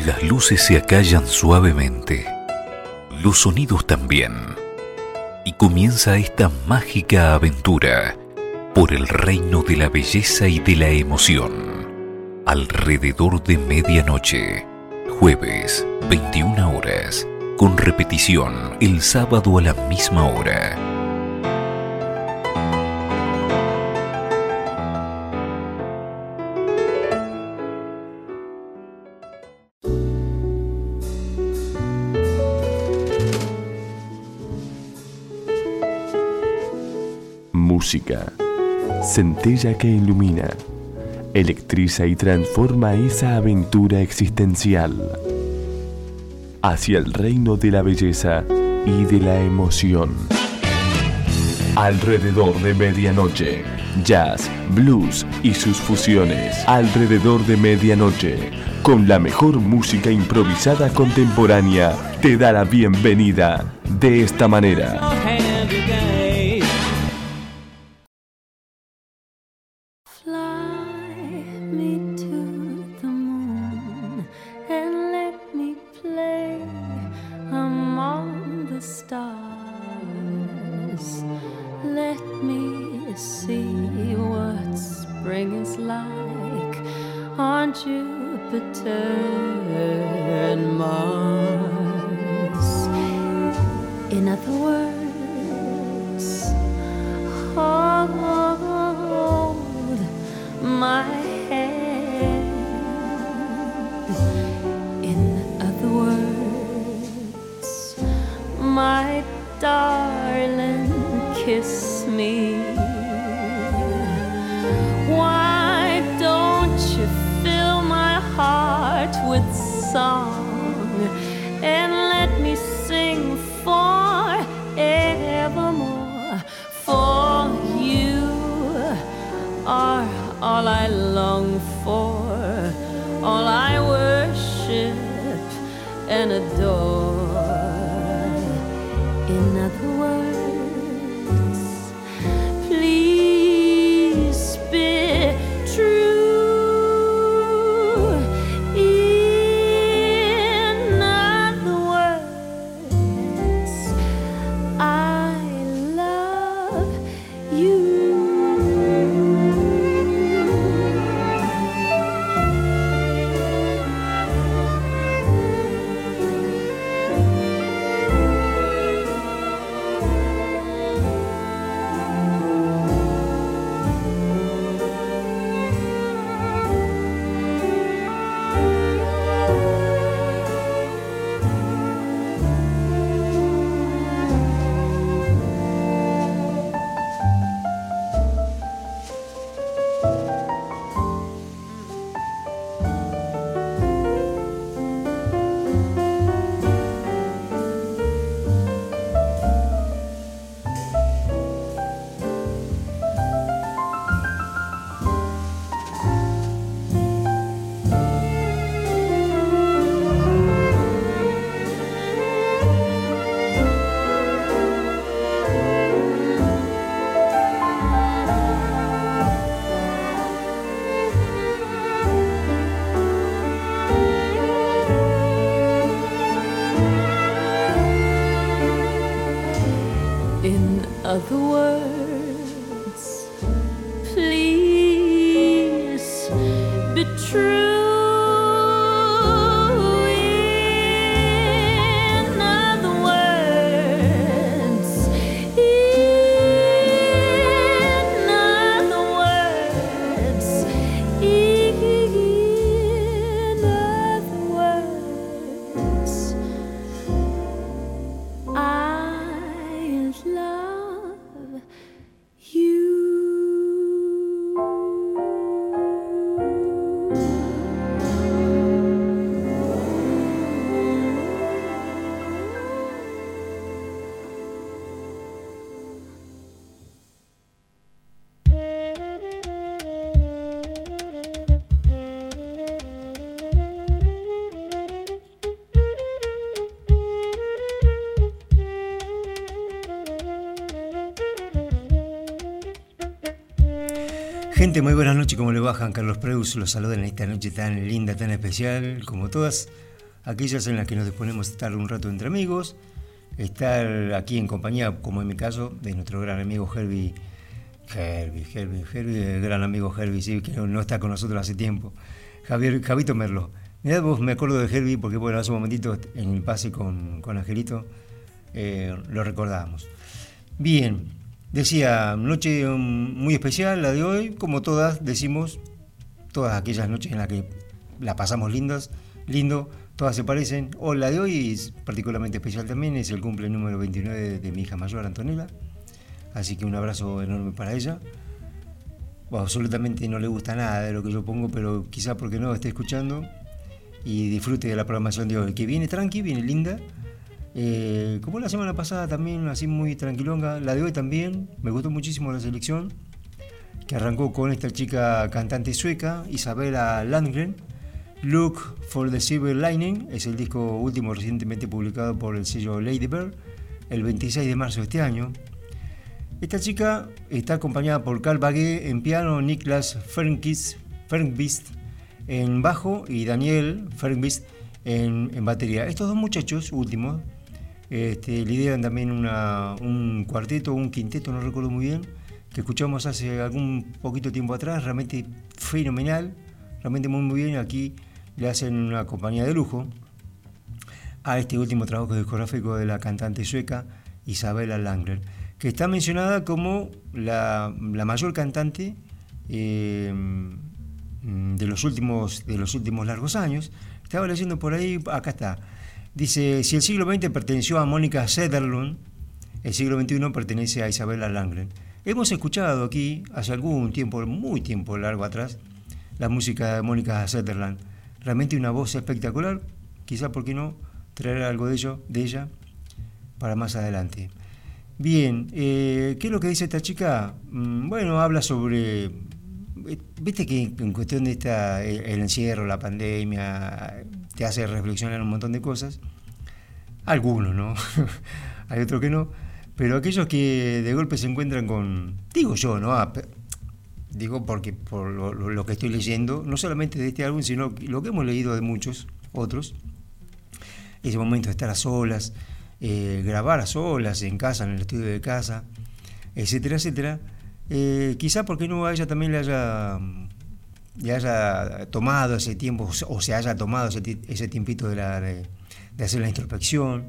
Las luces se acallan suavemente, los sonidos también, y comienza esta mágica aventura por el reino de la belleza y de la emoción. Alrededor de medianoche, jueves, 21 horas, con repetición el sábado a la misma hora. Música, centella que ilumina, electriza y transforma esa aventura existencial hacia el reino de la belleza y de la emoción. Alrededor de medianoche, jazz, blues y sus fusiones. Alrededor de medianoche, con la mejor música improvisada contemporánea, te da la bienvenida de esta manera. Other words, please be true. In other words, in other words, in other words, I love you. Gente, muy buenas noches, ¿cómo le va? Juan Carlos Preus los saluda en esta noche tan linda, tan especial, como todas, aquellas en las que nos disponemos a estar un rato entre amigos, estar aquí en compañía, como en mi caso, de nuestro gran amigo Herbie, el gran amigo Herbie, sí, que no está con nosotros hace tiempo, Javito Merlo. Mirá, vos, me acuerdo de Herbie porque, bueno, hace un momentito en el pase con Angelito lo recordábamos. Bien, decía, noche muy especial la de hoy, como todas, decimos, todas aquellas noches en las que la pasamos lindo, todas se parecen. O la de hoy es particularmente especial también, es el cumple número 29 de mi hija mayor, Antonella, así que un abrazo enorme para ella. Bueno, absolutamente no le gusta nada de lo que yo pongo, pero quizá porque no esté escuchando y disfrute de la programación de hoy, que viene tranqui, viene linda, como la semana pasada también, así muy tranquilonga. La de hoy también, me gustó muchísimo la selección, que arrancó con esta chica cantante sueca, Isabella Landgren. Look for the Silver Lining es el disco último recientemente publicado por el sello Lady Bird, el 26 de marzo de este año. Esta chica está acompañada por Carl Bagge en piano, Niklas Fernqvist en bajo y Daniel Fernqvist en batería. Estos dos muchachos últimos lideran también un cuarteto, un quinteto, no recuerdo muy bien, que escuchamos hace algún poquito tiempo atrás, realmente fenomenal, realmente muy bien. Aquí le hacen una compañía de lujo a este último trabajo discográfico de la cantante sueca Isabella Landgren, que está mencionada como la mayor cantante de los últimos largos años. Estaba leyendo por ahí, acá está. Dice, si el siglo XX perteneció a Mónica Söderlund, el siglo XXI pertenece a Isabella Landgren. Hemos escuchado aquí, hace algún tiempo, muy tiempo largo atrás, la música de Mónica Söderlund. Realmente una voz espectacular, quizá, ¿por qué no?, traer algo de ella para más adelante. Bien, ¿qué es lo que dice esta chica? Bueno, habla sobre... Viste que en cuestión de el encierro, la pandemia, te hace reflexionar un montón de cosas. Algunos, ¿no? Hay otros que no. Pero aquellos que de golpe se encuentran con... Digo yo, ¿no? Digo porque por lo que estoy leyendo, no solamente de este álbum, sino lo que hemos leído de muchos otros. Ese momento de estar a solas, grabar a solas, en casa, en el estudio de casa, etcétera, etcétera. Quizá porque no a ella también le haya tomado ese tiempo, o se haya tomado ese tiempito de hacer la introspección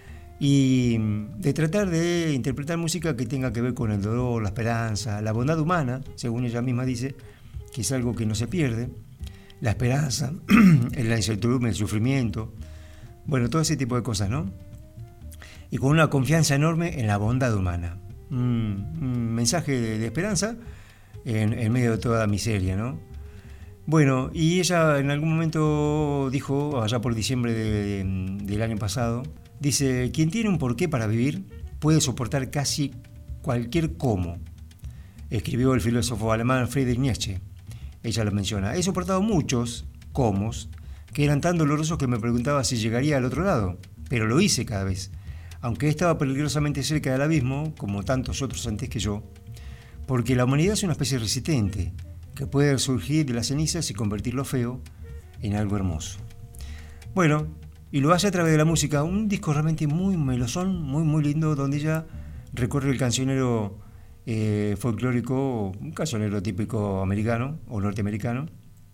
y de tratar de interpretar música que tenga que ver con el dolor, la esperanza, la bondad humana, según ella misma dice, que es algo que no se pierde, la esperanza, la incertidumbre, el sufrimiento, bueno, todo ese tipo de cosas, ¿no? Y con una confianza enorme en la bondad humana. Un mensaje de esperanza en medio de toda miseria, ¿no? Bueno, y ella en algún momento dijo, allá por diciembre del año pasado, dice, quien tiene un porqué para vivir puede soportar casi cualquier cómo, escribió el filósofo alemán Friedrich Nietzsche. Ella lo menciona. He soportado muchos cómos que eran tan dolorosos que me preguntaba si llegaría al otro lado, pero lo hice cada vez. Aunque estaba peligrosamente cerca del abismo, como tantos otros antes que yo, porque la humanidad es una especie resistente, que puede surgir de las cenizas y convertir lo feo en algo hermoso. Bueno, y lo hace a través de la música, un disco realmente muy melosón, muy lindo, donde ella recorre el cancionero folclórico, un cancionero típico americano o norteamericano,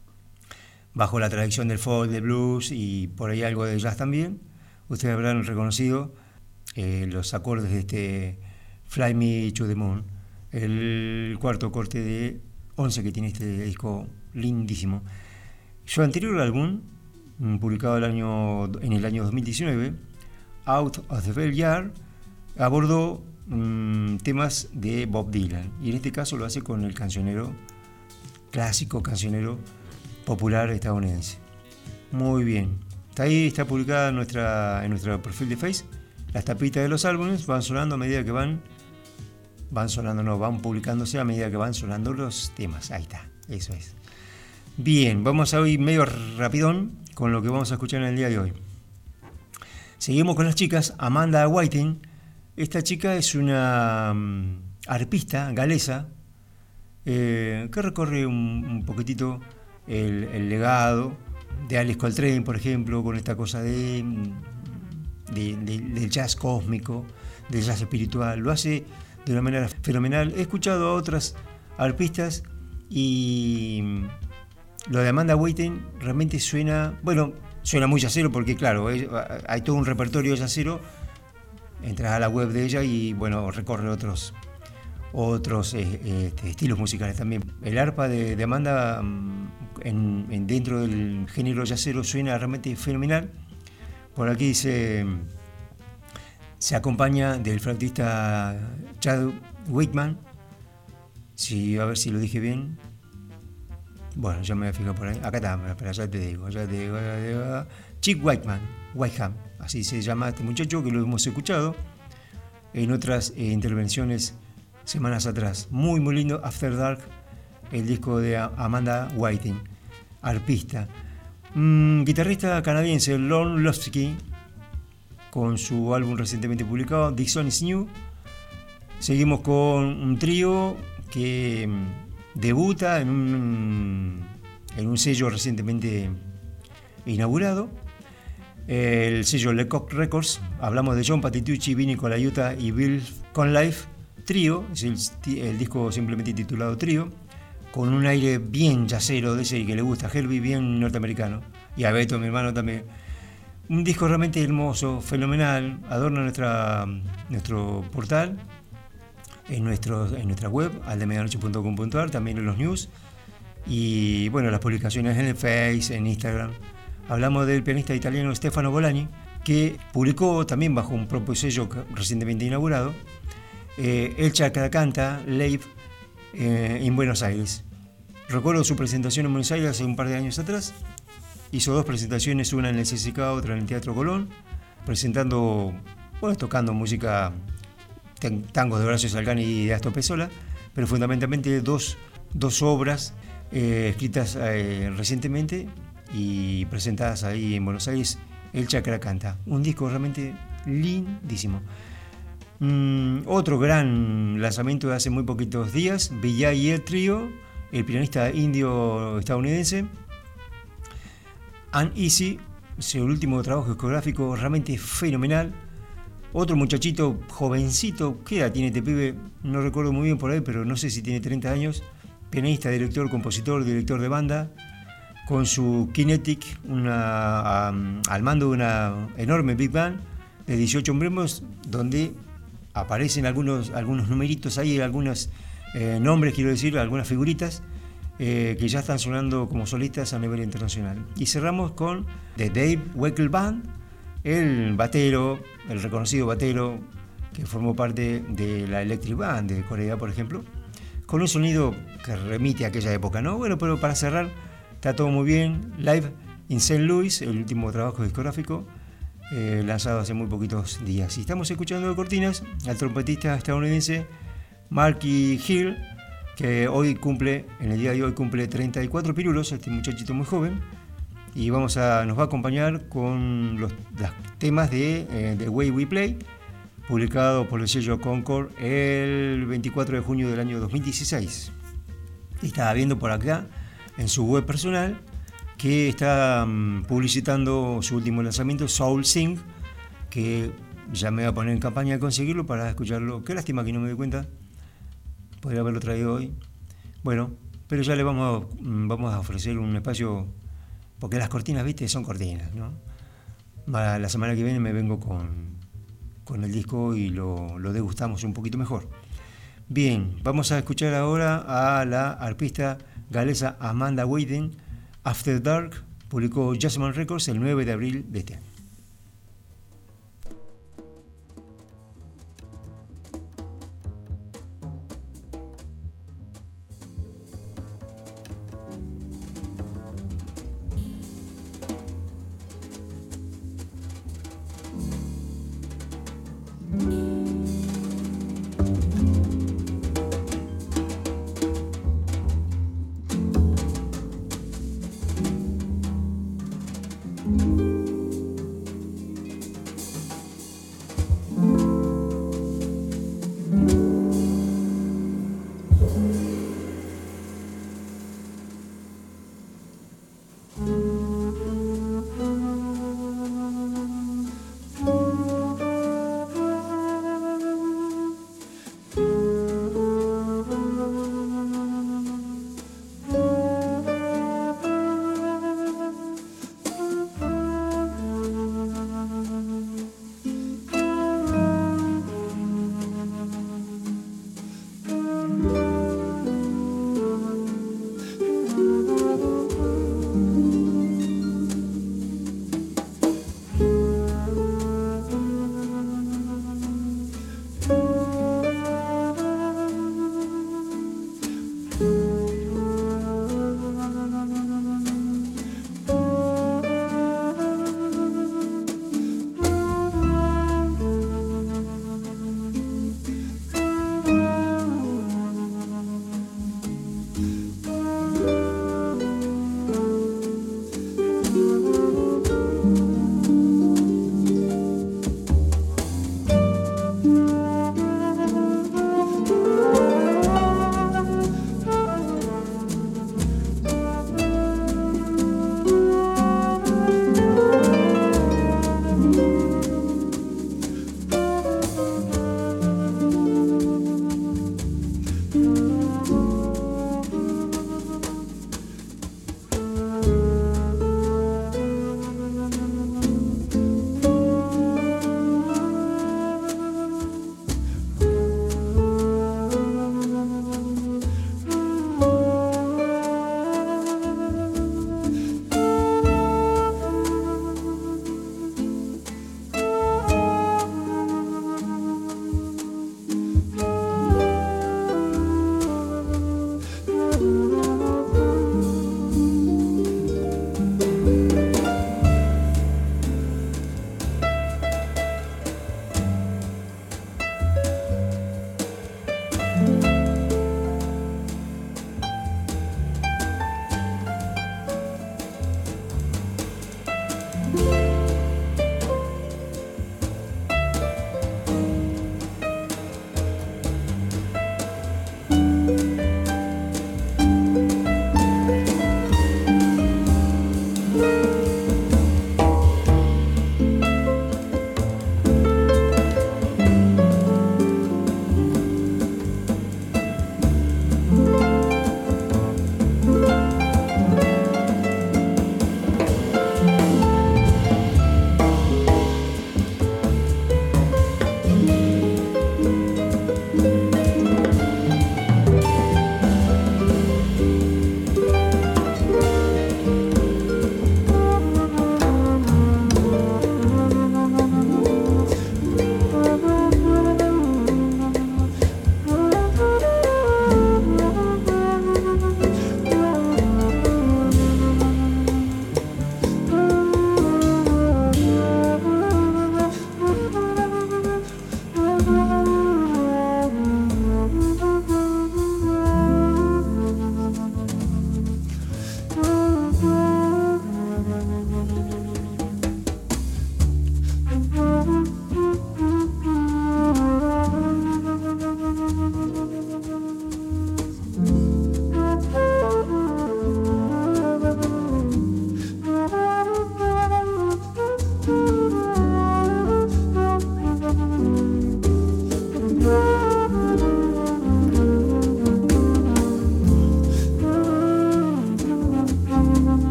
bajo la tradición del folk, del blues y por ahí algo de jazz también. Ustedes habrán reconocido los acordes de este Fly Me to the Moon, el cuarto corte de 11 que tiene este disco lindísimo. Su anterior álbum, publicado en el año 2019, Out of the Backyard, abordó temas de Bob Dylan, y en este caso lo hace con el cancionero clásico, cancionero popular estadounidense. Muy bien, está publicada en nuestro perfil de Face. Las tapitas de los álbumes van sonando a medida que van publicándose a medida que van sonando los temas. Ahí está, eso es. Bien, vamos a ir medio rapidón con lo que vamos a escuchar en el día de hoy. Seguimos con las chicas. Amanda Whiting. Esta chica es una arpista galesa que recorre un poquitito el legado de Alice Coltrane, por ejemplo, con esta cosa del jazz cósmico, del jazz espiritual. Lo hace de una manera fenomenal. He escuchado a otras arpistas y lo de Amanda Whiting realmente suena muy jazzero, porque claro, hay todo un repertorio jazzero. Entras a la web de ella y bueno, recorre otros estilos musicales también. El arpa de Amanda dentro del género jazzero suena realmente fenomenal. Por aquí se acompaña del flautista Chad Wakeman. A ver si lo dije bien. Bueno, ya me voy a fijar por ahí. Acá está, pero ya te digo. Chick Wakeham, así se llama este muchacho, que lo hemos escuchado en otras intervenciones semanas atrás. Muy, muy lindo. After Dark, el disco de Amanda Whiting, arpista. Guitarrista canadiense, Lorne Lofsky, con su álbum recientemente publicado, This Song Is New. Seguimos con un trío que debuta en un sello recientemente inaugurado, el sello Lecoq Records. Hablamos de John Patitucci, Vinny Colaiuta y Bill Conlife Trío. Es el disco simplemente titulado Trío, con un aire bien jazzero, de ese que le gusta a Herbie, bien norteamericano, y a Beto, mi hermano, también. Un disco realmente hermoso, fenomenal. Adorna nuestro portal, en nuestra web, aldemedianoche.com.ar, también en los news y bueno, las publicaciones en el Face, en Instagram. Hablamos del pianista italiano Stefano Bolani, que publicó también bajo un propio sello recientemente inaugurado, El Chacracanta Live en Buenos Aires. Recuerdo su presentación en Buenos Aires hace un par de años atrás. Hizo 2 presentaciones, una en el CCK, otra en el Teatro Colón, tocando música, tangos de Horacio Salgani y de Astor Piazzolla, pero fundamentalmente dos obras escritas recientemente y presentadas ahí en Buenos Aires, El Chacracanta, un disco realmente lindísimo. Otro gran lanzamiento de hace muy poquitos días, Vijay y el Trío, el pianista indio-estadounidense. Uneasy, su último trabajo discográfico, realmente fenomenal. Otro muchachito jovencito, ¿qué edad tiene este pibe? No recuerdo muy bien por ahí, pero no sé si tiene 30 años. Pianista, director, compositor, director de banda, con su Kinetic, al mando de una enorme Big Band de 18 miembros, donde aparecen algunos numeritos ahí, algunos nombres, quiero decir, algunas figuritas que ya están sonando como solistas a nivel internacional. Y cerramos con The Dave Weckl Band, el reconocido batero que formó parte de la Electric Band de Corea, por ejemplo, con un sonido que remite a aquella época, ¿no? Bueno, pero para cerrar, está todo muy bien. Live in St. Louis, el último trabajo discográfico, lanzado hace muy poquitos días. Y estamos escuchando de cortinas al trompetista estadounidense Marky Hill, que en el día de hoy cumple 34 pirulos, este muchachito muy joven, y nos va a acompañar con los temas de The Way We Play, publicado por el sello Concord el 24 de junio del año 2016. Estaba viendo por acá en su web personal que está publicitando su último lanzamiento, Soul Sing, que ya me voy a poner en campaña de conseguirlo para escucharlo. Qué lástima que no me doy cuenta, podría haberlo traído hoy. Bueno, pero ya le vamos a ofrecer un espacio, porque las cortinas, viste, son cortinas, ¿no? La semana que viene me vengo con el disco y lo degustamos un poquito mejor. Bien, vamos a escuchar ahora a la arpista galesa Amanda Whiting. After Dark, publicó Jazzman Records el 9 de abril de este año.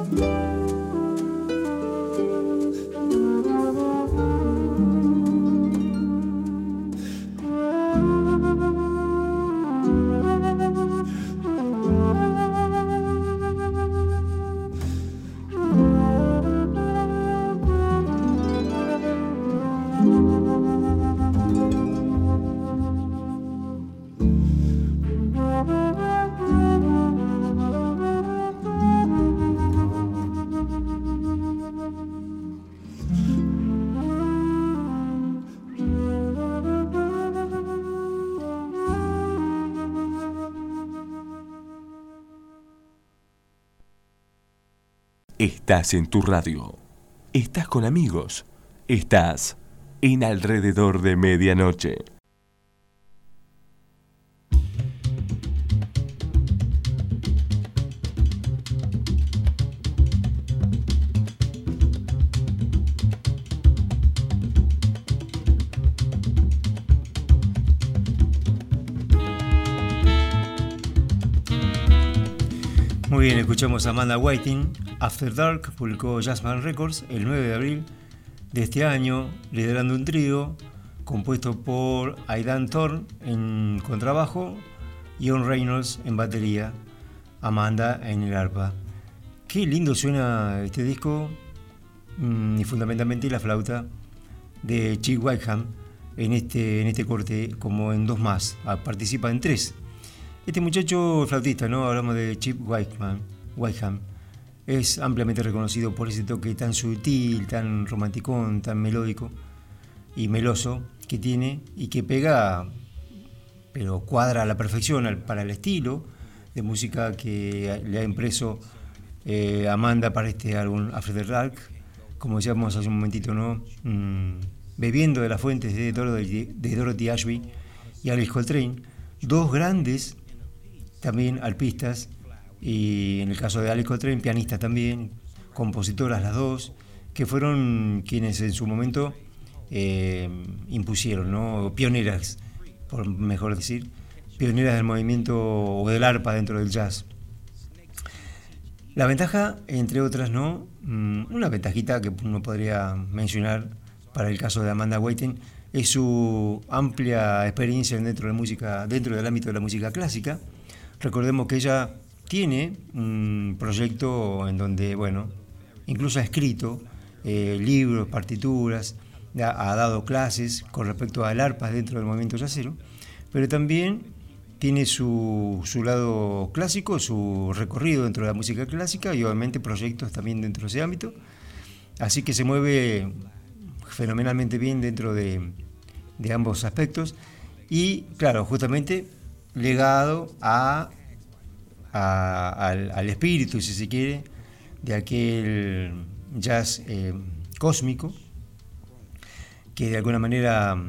Estás en tu radio. Estás con amigos. Estás en Alrededor de Medianoche. Muy bien, escuchamos a Amanda Whiting. After Dark publicó Jazzman Records el 9 de abril de este año, liderando un trío compuesto por Aidan Thorne en contrabajo, John Reynolds en batería, Amanda en el arpa. Qué lindo suena este disco, y fundamentalmente la flauta de Chip Whiteham en este corte, como en dos más, participa en tres. Este muchacho flautista, ¿no? Hablamos de Chip Whiteham. Es ampliamente reconocido por ese toque tan sutil, tan romanticón, tan melódico y meloso que tiene y que pega, pero cuadra a la perfección para el estilo de música que le ha impreso Amanda para este álbum After Dark. Como decíamos hace un momentito, ¿no? Bebiendo de las fuentes de Dorothy Ashby y Alice Coltrane, dos grandes también arpistas, y en el caso de Alice Coltrane, pianistas también, compositoras las dos, que fueron quienes en su momento impusieron, ¿no? Pioneras, por mejor decir, pioneras del movimiento o del arpa dentro del jazz. La ventaja, entre otras, ¿no? Una ventajita que uno podría mencionar para el caso de Amanda Whiting es su amplia experiencia dentro del ámbito de la música clásica. Recordemos que ella tiene un proyecto en donde, bueno, incluso ha escrito libros, partituras, ha dado clases con respecto al arpa dentro del movimiento jazzero, pero también tiene su lado clásico, su recorrido dentro de la música clásica y obviamente proyectos también dentro de ese ámbito. Así que se mueve fenomenalmente bien dentro de ambos aspectos y, claro, justamente legado al espíritu, si se quiere, de aquel jazz cósmico que de alguna manera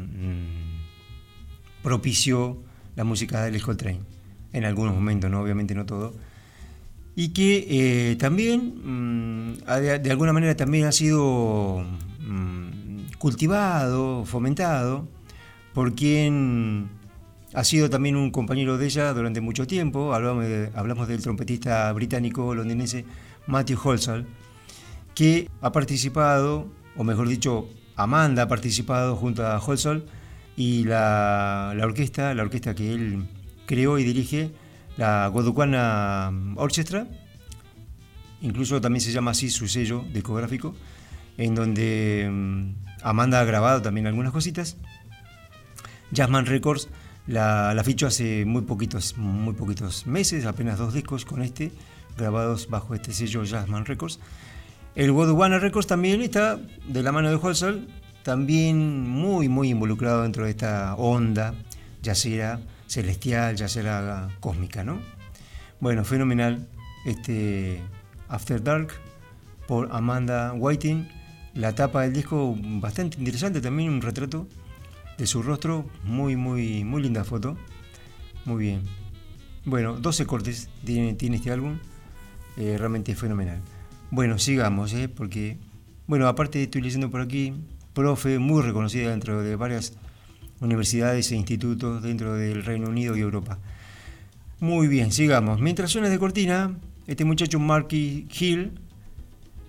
propició la música de Alice Coltrane en algunos momentos, ¿no? Obviamente no todo, y que también de alguna manera también ha sido cultivado, fomentado por quien ha sido también un compañero de ella durante mucho tiempo. Hablamos del trompetista británico-londinense Matthew Holsall, que ha participado, o mejor dicho, Amanda ha participado junto a Holsall y la orquesta que él creó y dirige, la Godukwana Orchestra, incluso también se llama así su sello discográfico, en donde Amanda ha grabado también algunas cositas. Jazzman Records la fichó hace muy poquitos meses, apenas 2 discos con grabados bajo este sello Jazzman Records. El Godukwana Records también está de la mano de Holsall, también muy involucrado dentro de esta onda jazzera celestial, jazzera cósmica, ¿no? Bueno, fenomenal este After Dark por Amanda Whiting. La tapa del disco bastante interesante, también un retrato de su rostro, muy linda foto, muy bien. Bueno, 12 cortes tiene este álbum, realmente fenomenal. Bueno, sigamos, porque, bueno, aparte estoy leyendo por aquí, profe muy reconocida dentro de varias universidades e institutos dentro del Reino Unido y Europa. Muy bien, sigamos. Mientras suena de cortina, este muchacho Marky Hill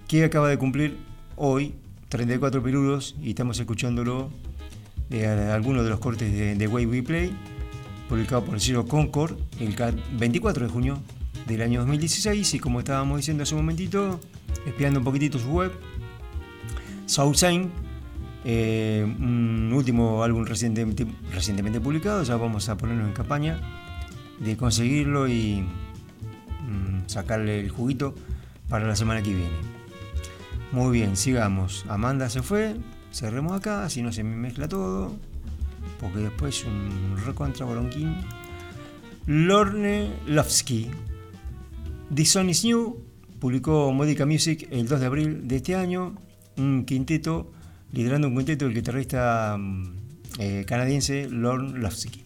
que acaba de cumplir hoy 34 pirulos y estamos escuchándolo de algunos de los cortes de Way We Play, publicado por el sello Concord el 24 de junio del año 2016. Y como estábamos diciendo hace un momentito, espiando un poquitito su web, Soul Sign, un último álbum recientemente publicado, ya vamos a ponernos en campaña de conseguirlo y sacarle el juguito para la semana que viene. Muy bien, sigamos. Amanda se fue, cerremos acá, así no se me mezcla todo, porque después un recontra bolonquín. Lorne Lofsky, This Song Is New, publicó Modica Music el 2 de abril de este año, un quinteto, liderando un quinteto el guitarrista canadiense Lorne Lofsky.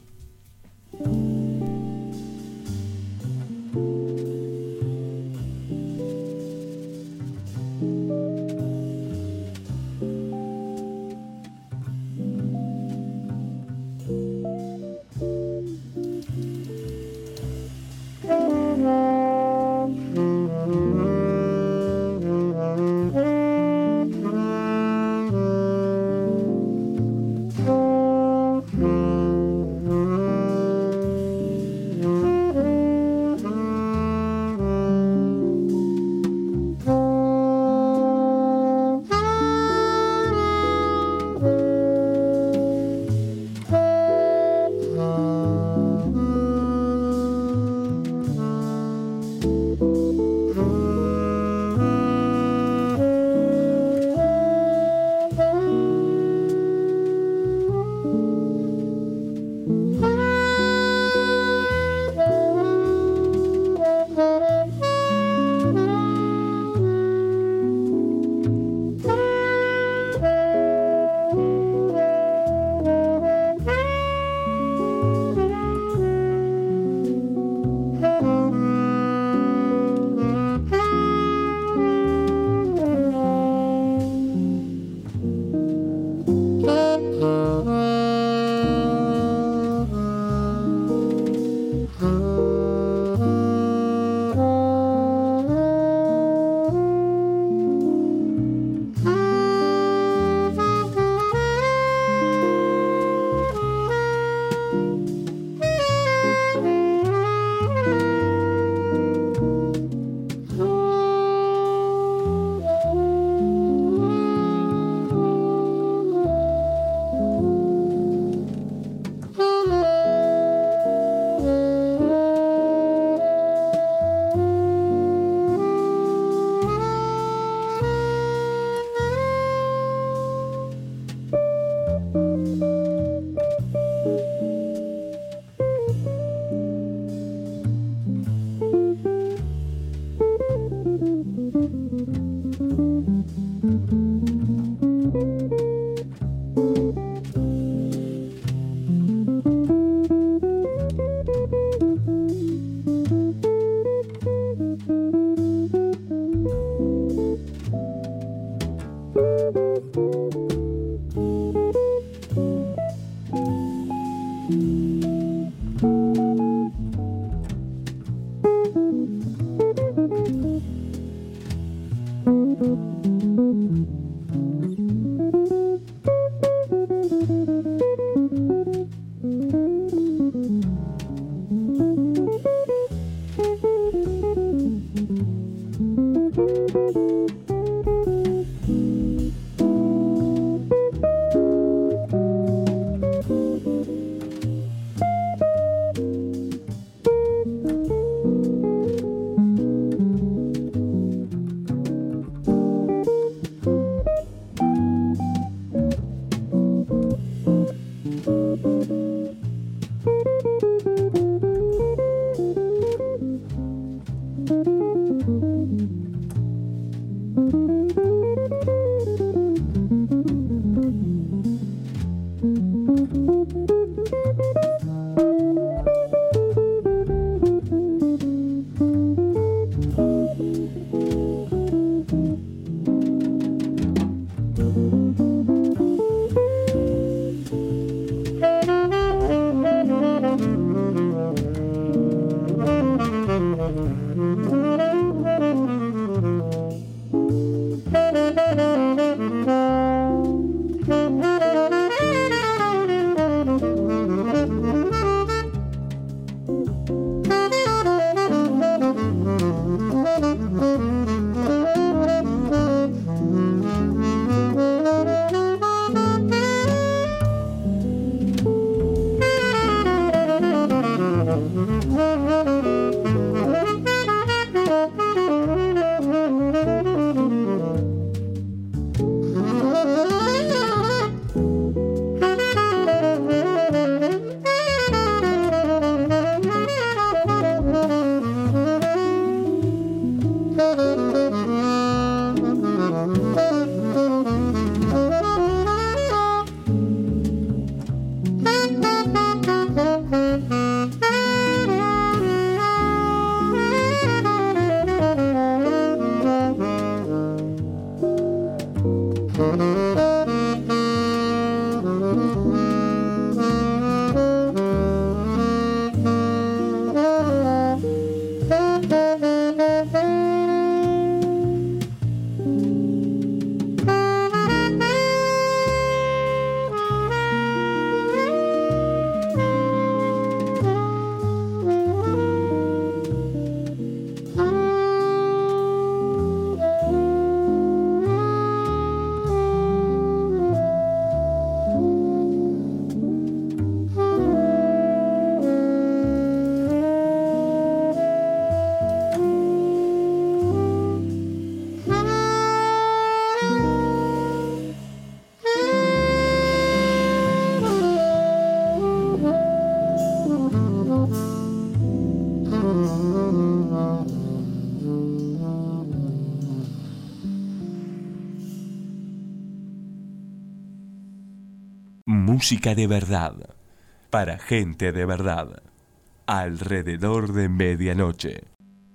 Música de verdad, para gente de verdad, alrededor de medianoche.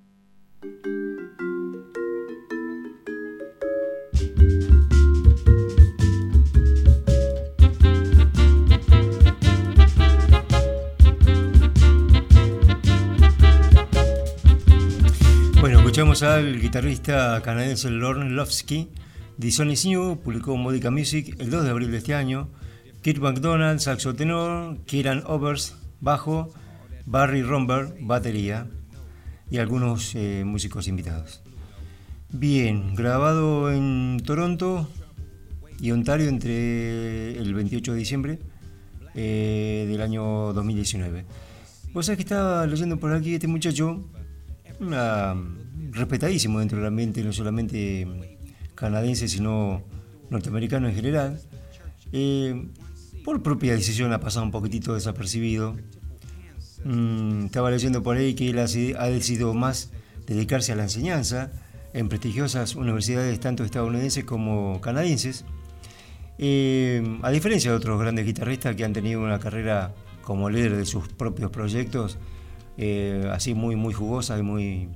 Bueno, escuchamos al guitarrista canadiense Lorne Lofsky. The Sun Is New publicó Modica Music el 2 de abril de este año. Kirk MacDonald, saxo tenor, Kieran Overs, bajo, Barry Romberg, batería y algunos músicos invitados. Bien, grabado en Toronto y Ontario entre el 28 de diciembre del año 2019. Vos sabés que estaba leyendo por aquí este muchacho, respetadísimo dentro del ambiente, no solamente canadiense, sino norteamericano en general. Por propia decisión ha pasado un poquitito desapercibido. Estaba leyendo por ahí que él ha decidido más dedicarse a la enseñanza en prestigiosas universidades tanto estadounidenses como canadienses, a diferencia de otros grandes guitarristas que han tenido una carrera como líder de sus propios proyectos, así muy jugosa y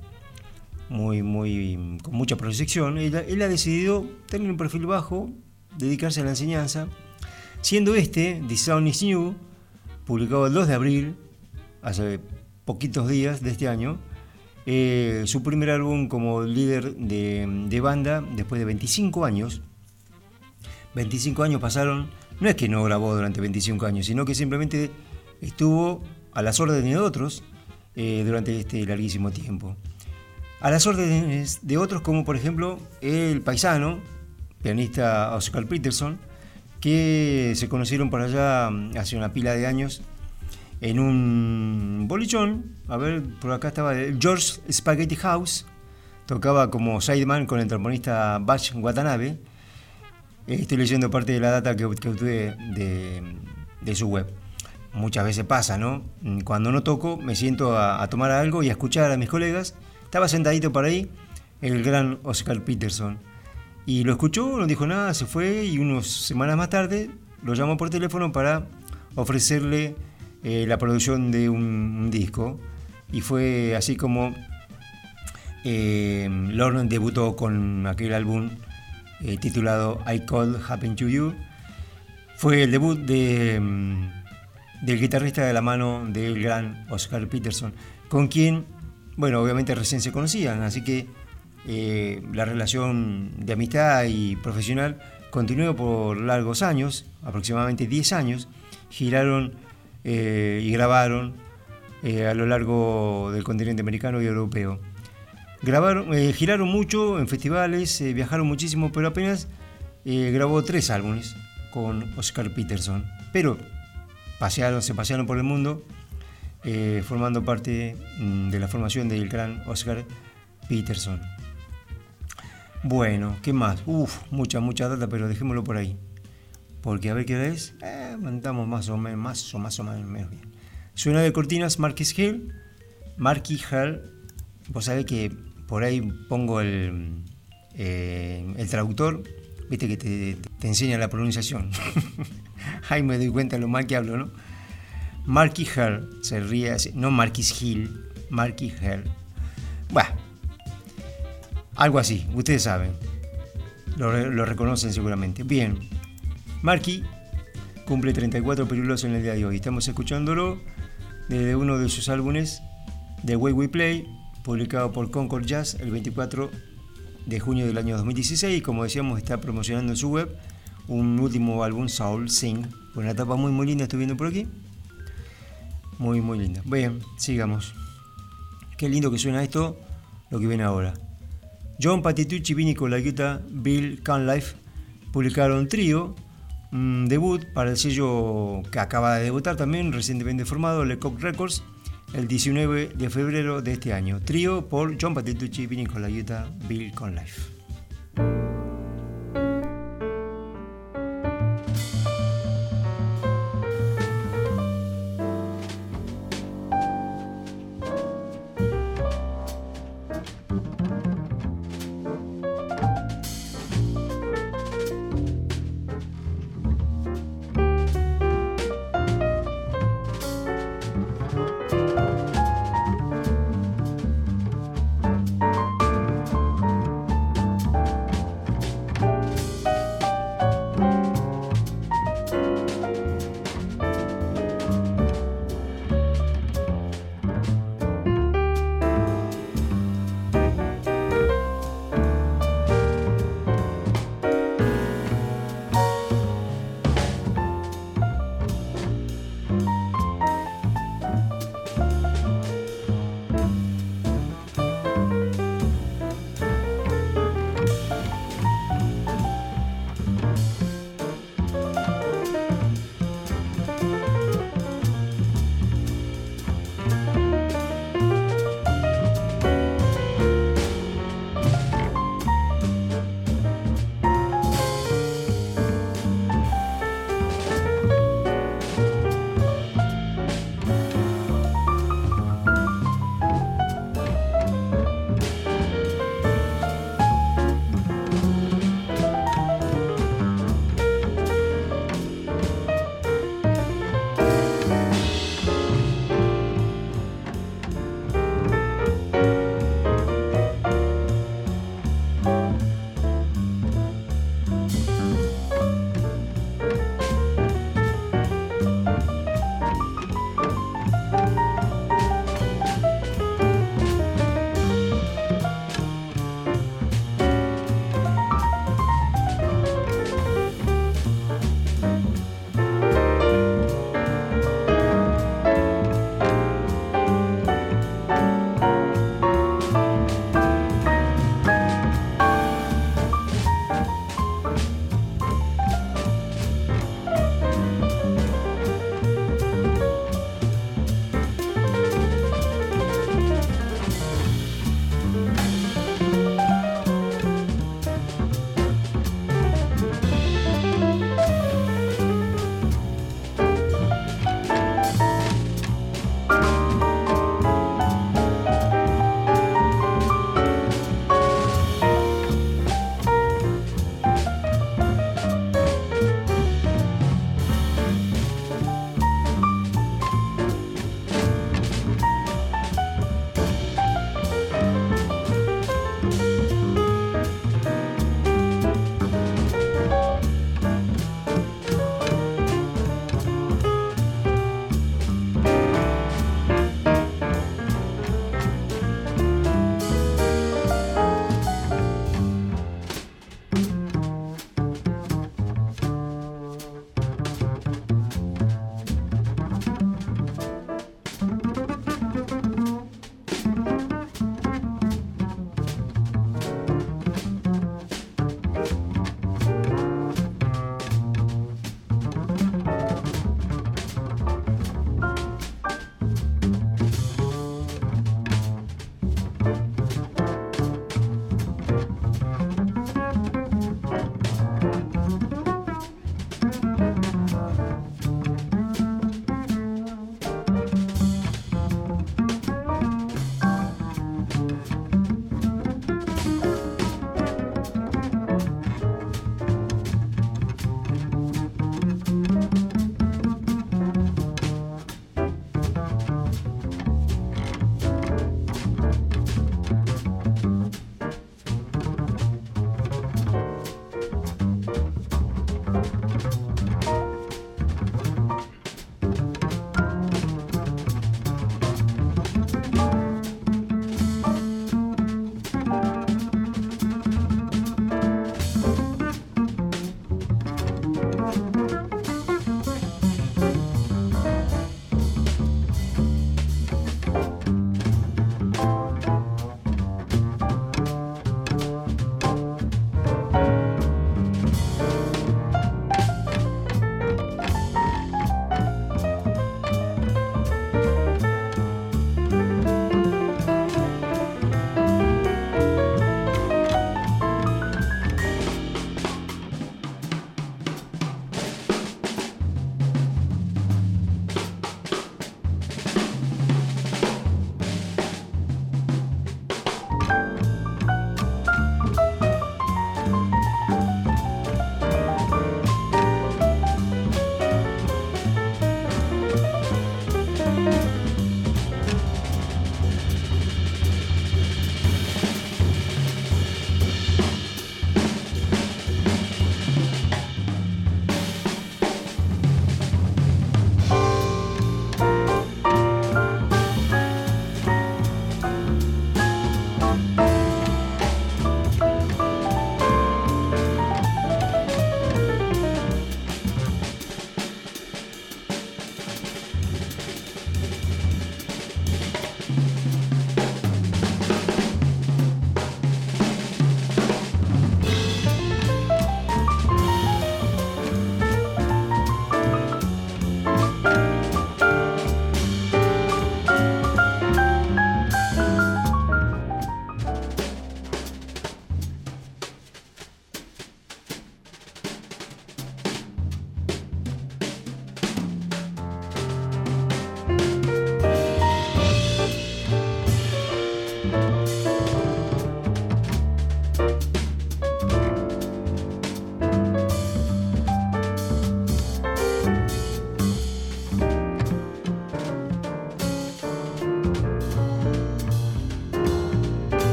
con mucha proyección. Él ha decidido tener un perfil bajo, dedicarse a la enseñanza, siendo The Sun Is New, publicado el 2 de abril, hace poquitos días de este año, su primer álbum como líder de banda después de 25 años. 25 años pasaron, no es que no grabó durante 25 años, sino que simplemente estuvo a las órdenes de otros durante este larguísimo tiempo. A las órdenes de otros como por ejemplo el paisano, pianista Oscar Peterson, que se conocieron por allá hace una pila de años en un bolichón. A ver, por acá estaba el George Spaghetti House, tocaba como sideman con el trombonista Butch Watanabe. Estoy leyendo parte de la data que obtuve de su web. Muchas veces pasa, ¿no? Cuando no toco, me siento a tomar algo y a escuchar a mis colegas. Estaba sentadito por ahí el gran Oscar Peterson. Y lo escuchó, no dijo nada, se fue y unas semanas más tarde lo llamó por teléfono para ofrecerle la producción de un disco. Y fue así como Lorne debutó con aquel álbum titulado I Call Happen to You. Fue el debut del guitarrista de la mano del gran Oscar Peterson, con quien, bueno, obviamente recién se conocían, así que la relación de amistad y profesional continuó por largos años, aproximadamente 10 años. Giraron y grabaron a lo largo del continente americano y europeo. Giraron mucho en festivales, viajaron muchísimo, pero apenas grabó 3 álbumes con Oscar Peterson. Pero se pasearon por el mundo, formando parte de la formación del gran Oscar Peterson. Bueno, ¿qué más? Mucha data, pero dejémoslo por ahí. Porque a ver qué hora es. Andamos más o menos bien. Suena de cortinas Marquis Hale. Vos sabés que por ahí pongo el el traductor, viste que te enseña la pronunciación. Ahí me doy cuenta de lo mal que hablo, ¿no? Marky Hare, se ríe así, no Marquis Hill, Marky Hare. Bueno, algo así, ustedes saben, lo reconocen seguramente. Bien, Marky cumple 34 pirulos en el día de hoy. Estamos escuchándolo desde uno de sus álbumes, The Way We Play, publicado por Concord Jazz el 24 de junio del año 2016. Y como decíamos, está promocionando en su web un último álbum, Soul Sing, con una tapa muy linda, estoy viendo por aquí. Muy linda. Bien, sigamos. Qué lindo que suena esto, lo que viene ahora. John Patitucci, Vinny Colaiuta, Bill Cunliffe publicaron Trío, debut para el sello que acaba de debutar también, recientemente formado, Lecoq Records, el 19 de febrero de este año. Trío por John Patitucci, Vinny Colaiuta, Bill Cunliffe.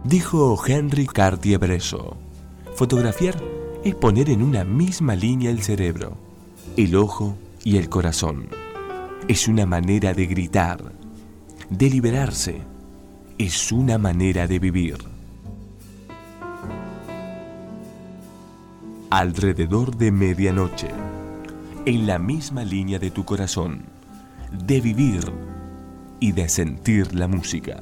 Dijo Henry Cartier-Bresson, fotografiar es poner en una misma línea el cerebro, el ojo y el corazón. Es una manera de gritar, de liberarse. Es una manera de vivir. Alrededor de medianoche, en la misma línea de tu corazón, de vivir y de sentir la música.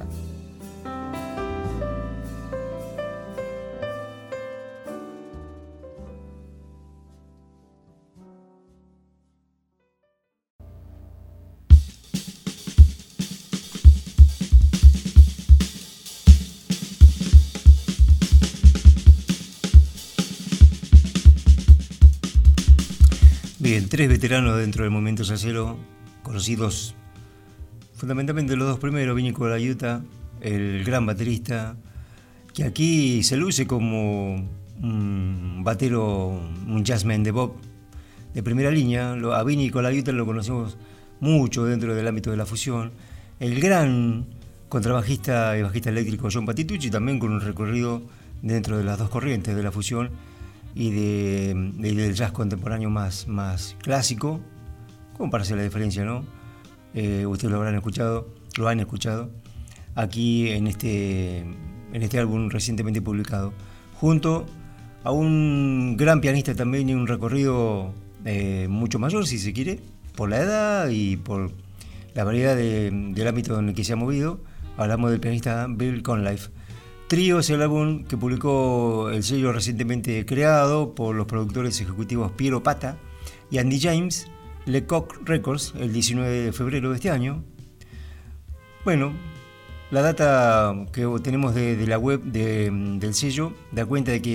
Bien, tres veteranos dentro del movimiento salsero, conocidos fundamentalmente los dos primeros, Vinny Colaiuta, el gran baterista, que aquí se luce como un batero, un jazzman de bop de primera línea. A Vinny Colaiuta lo conocemos mucho dentro del ámbito de la fusión. El gran contrabajista y bajista eléctrico John Patitucci, también con un recorrido dentro de las dos corrientes de la fusión y del jazz contemporáneo más clásico, como para hacer la diferencia, ¿no? Ustedes lo han escuchado aquí en este álbum recientemente publicado, junto a un gran pianista también y un recorrido mucho mayor, si se quiere, por la edad y por la variedad del ámbito en el que se ha movido. Hablamos del pianista Bill Conlife. Trío es el álbum que publicó el sello recientemente creado por los productores ejecutivos Piero Pata y Andy James, Lecoq Records, el 19 de febrero de este año. Bueno, la data que tenemos de la web del sello da cuenta de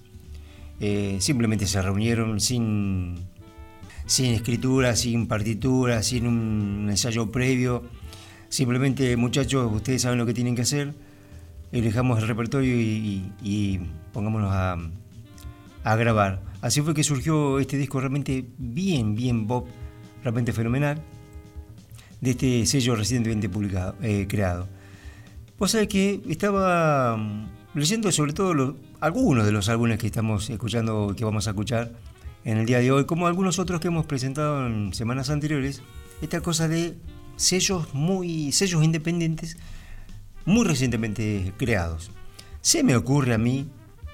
que simplemente se reunieron sin escritura, sin partitura, sin un ensayo previo. Simplemente, muchachos, ustedes saben lo que tienen que hacer. Elijamos el repertorio y pongámonos a grabar. Así fue que surgió este disco realmente bien bop, realmente fenomenal, de este sello recientemente creado. Vos sabés que estaba leyendo sobre todo algunos de los álbumes que estamos escuchando, que vamos a escuchar en el día de hoy, como algunos otros que hemos presentado en semanas anteriores, esta cosa de sellos independientes muy recientemente creados. Se me ocurre a mí,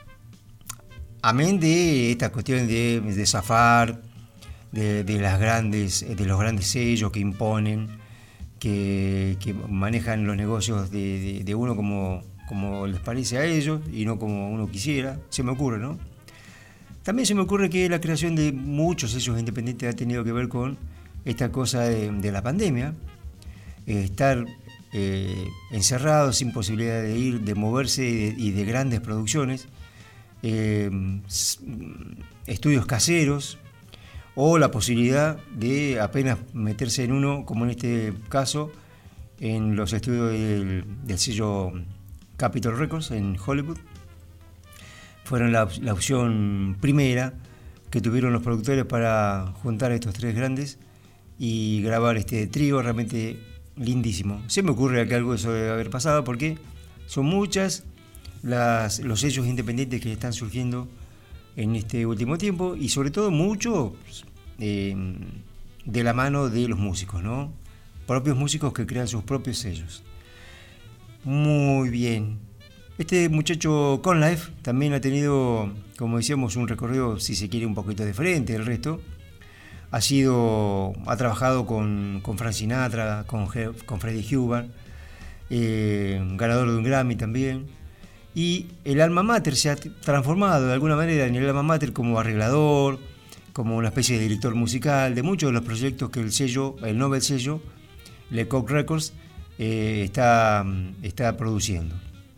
amén de esta cuestión de zafar de los grandes sellos que imponen, que manejan los negocios de uno como les parece a ellos y no como uno quisiera, se me ocurre, ¿no? También se me ocurre que la creación de muchos sellos independientes ha tenido que ver con esta cosa de la pandemia, estar encerrados, sin posibilidad de ir, de moverse y de grandes producciones, estudios caseros, o la posibilidad de apenas meterse en uno, como en este caso, en los estudios del sello Capitol Records en Hollywood. Fueron la opción primera que tuvieron los productores para juntar a estos tres grandes y grabar este trío realmente lindísimo. Se me ocurre que algo de eso debe haber pasado porque son muchas los sellos independientes que están surgiendo en este último tiempo y sobre todo mucho de la mano de los músicos, ¿no? Propios músicos que crean sus propios sellos. Muy bien. Este muchacho Conlife también ha tenido, como decíamos, un recorrido, si se quiere, un poquito diferente del resto. Ha trabajado con Frank Sinatra, con Freddie Hubbard, ganador de un Grammy también. Y el alma mater se ha transformado de alguna manera en el alma mater como arreglador, como una especie de director musical de muchos de los proyectos que el Nobel sello, Lecoq Records, está produciendo.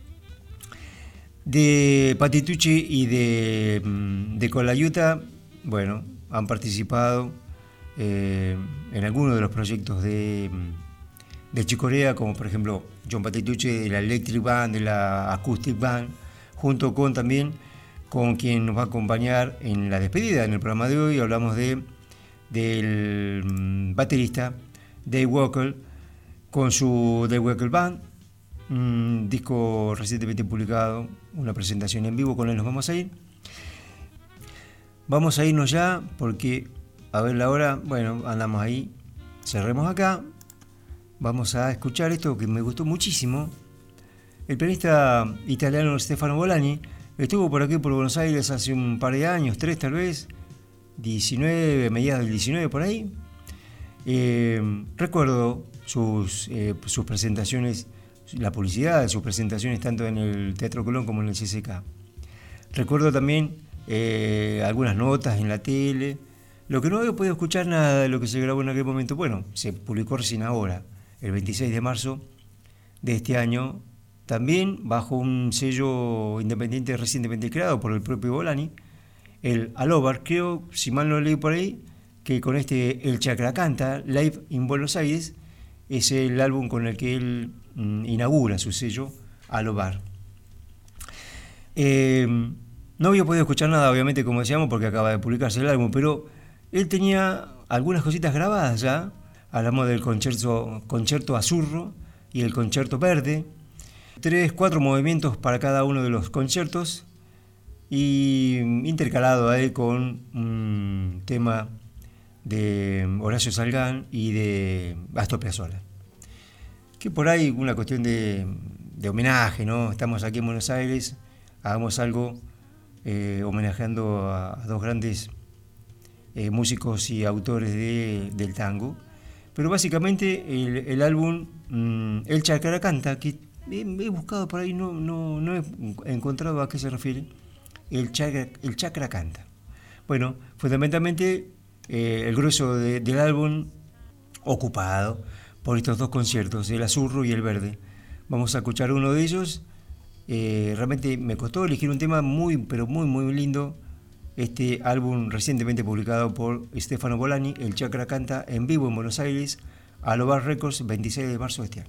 De Patitucci y de Colaiuta, bueno, han participado en algunos de los proyectos de Chick Corea, como por ejemplo John Patitucci de la Electric Band, de la Acoustic Band, junto también con quien nos va a acompañar en la despedida en el programa de hoy. Hablamos del baterista Dave Weckl con su Dave Weckl Band, un disco recientemente publicado, una presentación en vivo, con él nos vamos a ir. Vamos a irnos ya porque, a ver la hora, bueno, andamos ahí, cerremos acá. Vamos a escuchar esto que me gustó muchísimo. El pianista italiano Stefano Bolani estuvo por aquí por Buenos Aires hace un par de años, 3 tal vez, 19, mediados del 19 por ahí. Recuerdo sus presentaciones, la publicidad de sus presentaciones tanto en el Teatro Colón como en el CCK. Recuerdo también algunas notas en la tele. Lo que no había podido escuchar nada de lo que se grabó en aquel momento, bueno, se publicó recién ahora, el 26 de marzo de este año, también bajo un sello independiente recientemente creado por el propio Bolani, el Alobar. Creo, si mal no leí por ahí, que con este El Chacracanta, Live in Buenos Aires, es el álbum con el que él inaugura su sello Alobar. No había podido escuchar nada, obviamente, como decíamos, porque acaba de publicarse el álbum, pero él tenía algunas cositas grabadas ya. Hablamos del concierto Azurro y el concierto Verde. 3, 4 movimientos para cada uno de los conciertos y intercalado ahí con un tema de Horacio Salgán y de Astor Piazzolla. Que por ahí una cuestión de homenaje, ¿no? Estamos aquí en Buenos Aires, hagamos algo homenajeando a dos grandes músicos y autores del tango. Pero básicamente el álbum El Chacracanta, que he buscado por ahí, no he encontrado a qué se refiere, el Chacracanta. Bueno, fundamentalmente el grueso del álbum ocupado por estos dos conciertos, el Azurro y el Verde. Vamos a escuchar uno de ellos. Realmente me costó elegir un tema muy, pero muy, muy lindo. Este álbum recientemente publicado por Stefano Bolani, El Chacracanta, en vivo en Buenos Aires, Alobar Records, 26 de marzo de este año.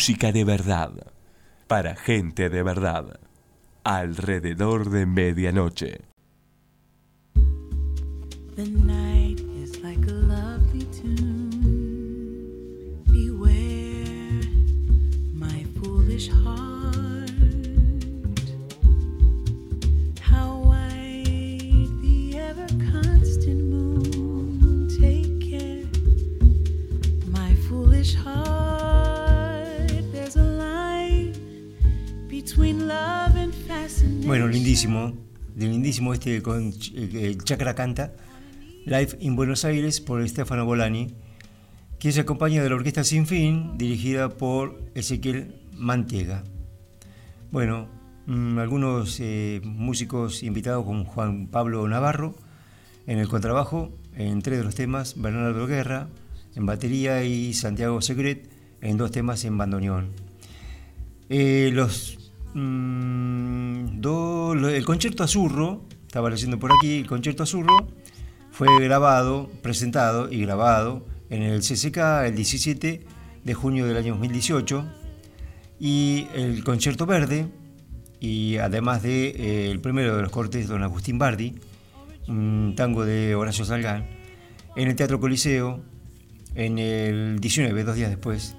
música de verdad, para gente de verdad, alrededor de medianoche. The night is like a lovely tune. Beware my foolish heart. How white the ever constant moon. Take care, my foolish heart. There's a line between love and fascination. Bueno, lindísimo con el Chacra Canta, Live in Buenos Aires por Stefano Bolani, que se acompaña de la Orquesta Sin Fin, dirigida por Ezequiel Mantega. Bueno, algunos músicos invitados con Juan Pablo Navarro en el contrabajo, en 3 de los temas, Bernardo Guerra en batería y Santiago Segret en 2 temas en bandoneón. El concierto Azurro, estaba leyendo por aquí, el concierto Azurro fue presentado y grabado en el CCK el 17 de junio del año 2018, y el concierto Verde, y además de el primero de los cortes, Don Agustín Bardi, un tango de Horacio Salgán, en el Teatro Coliseo en el 19, 2 días después.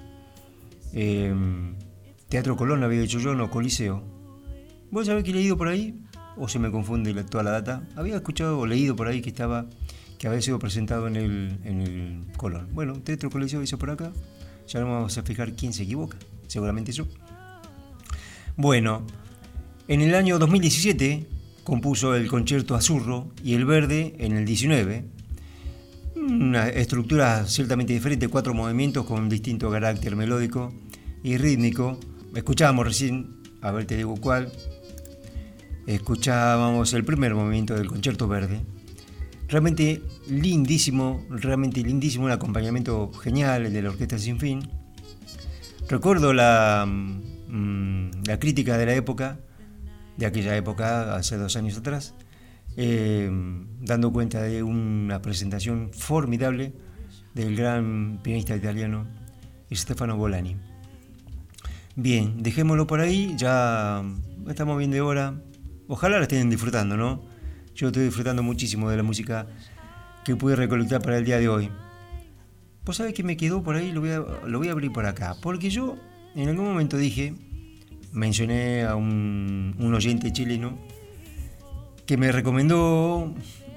Teatro Colón había dicho yo, no, Coliseo. ¿Vos sabés que he leído por ahí? ¿O se me confunde toda la data? Había escuchado o leído por ahí que había sido presentado en el Colón. Bueno, Teatro Coliseo dice por acá. Ya no vamos a fijar quién se equivoca. Seguramente yo. Bueno, en el año 2017 compuso el concierto Azurro y el Verde en el 19. Una estructura ciertamente diferente, 4 movimientos con distinto carácter melódico y rítmico. Escuchábamos recién, a ver te digo cuál, escuchábamos el primer movimiento del concierto Verde. Realmente lindísimo, un acompañamiento genial, el de la Orquesta Sin Fin. Recuerdo la crítica de la época, de aquella época, hace 2 años atrás, dando cuenta de una presentación formidable del gran pianista italiano Stefano Bolani. Bien, dejémoslo por ahí, ya estamos bien de hora. Ojalá la estén disfrutando, ¿no? Yo estoy disfrutando muchísimo de la música que pude recolectar para el día de hoy. ¿Vos sabés qué me quedó por ahí? Lo voy a abrir por acá. Porque yo en algún momento mencioné a un oyente chileno que me recomendó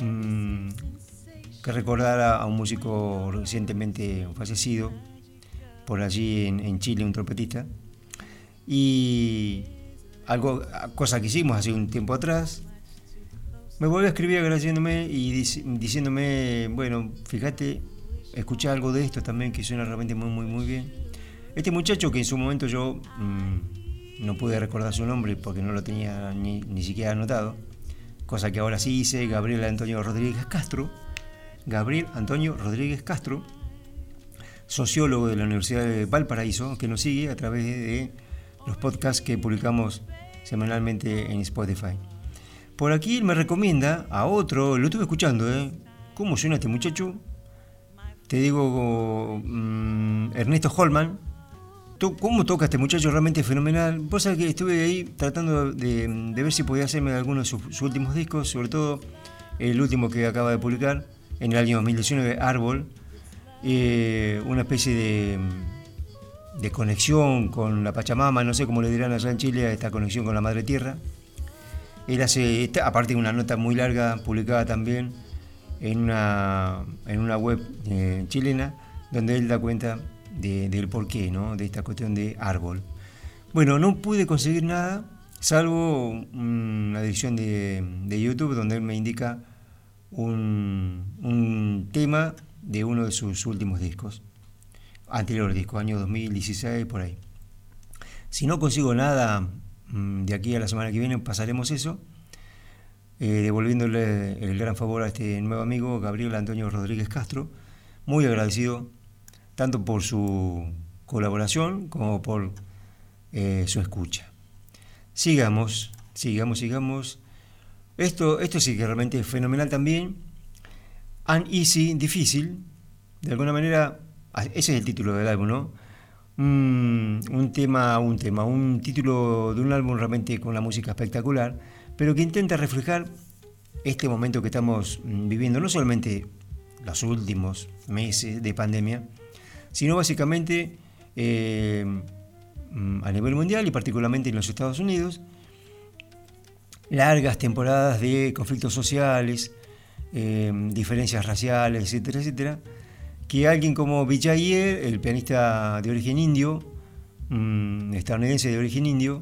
que recordara a un músico recientemente fallecido por allí en Chile, un trompetista. Y cosa que hicimos hace un tiempo atrás, me volvió a escribir agradeciéndome y diciéndome, bueno, fíjate, escuché algo de esto también que suena realmente muy, muy, muy bien. Este muchacho que en su momento yo no pude recordar su nombre porque no lo tenía ni siquiera anotado, cosa que ahora sí hice, Gabriel Antonio Rodríguez Castro, sociólogo de la Universidad de Valparaíso, que nos sigue a través de los podcasts que publicamos semanalmente en Spotify. Por aquí él me recomienda a otro, lo estuve escuchando, ¿cómo suena este muchacho? Te digo, Ernesto Holman. ¿Cómo toca este muchacho? Realmente fenomenal. Vos sabés que estuve ahí tratando de ver si podía hacerme algunos de sus últimos discos, sobre todo el último que acaba de publicar en el año 2019, Árbol, una especie de conexión con la Pachamama, no sé cómo le dirán allá en Chile a esta conexión con la Madre Tierra. Él hace, aparte de una nota muy larga, publicada también en una web chilena, donde él da cuenta del porqué, ¿no?, de esta cuestión de Árbol. Bueno, no pude conseguir nada, salvo una edición de YouTube donde él me indica un tema de uno de sus últimos discos, anterior disco, año 2016, por ahí. Si no consigo nada de aquí a la semana que viene, pasaremos eso, devolviéndole el gran favor a este nuevo amigo, Gabriel Antonio Rodríguez Castro, muy agradecido tanto por su colaboración como por su escucha. Sigamos. Esto sí que realmente es fenomenal también. Uneasy, difícil, de alguna manera, ese es el título del álbum, ¿no? un título de un álbum realmente con una música espectacular, pero que intenta reflejar este momento que estamos viviendo, no solamente los últimos meses de pandemia, sino básicamente a nivel mundial y particularmente en los Estados Unidos, largas temporadas de conflictos sociales, diferencias raciales, etcétera, etcétera, que alguien como Vijay, el pianista de origen indio, estadounidense de origen indio,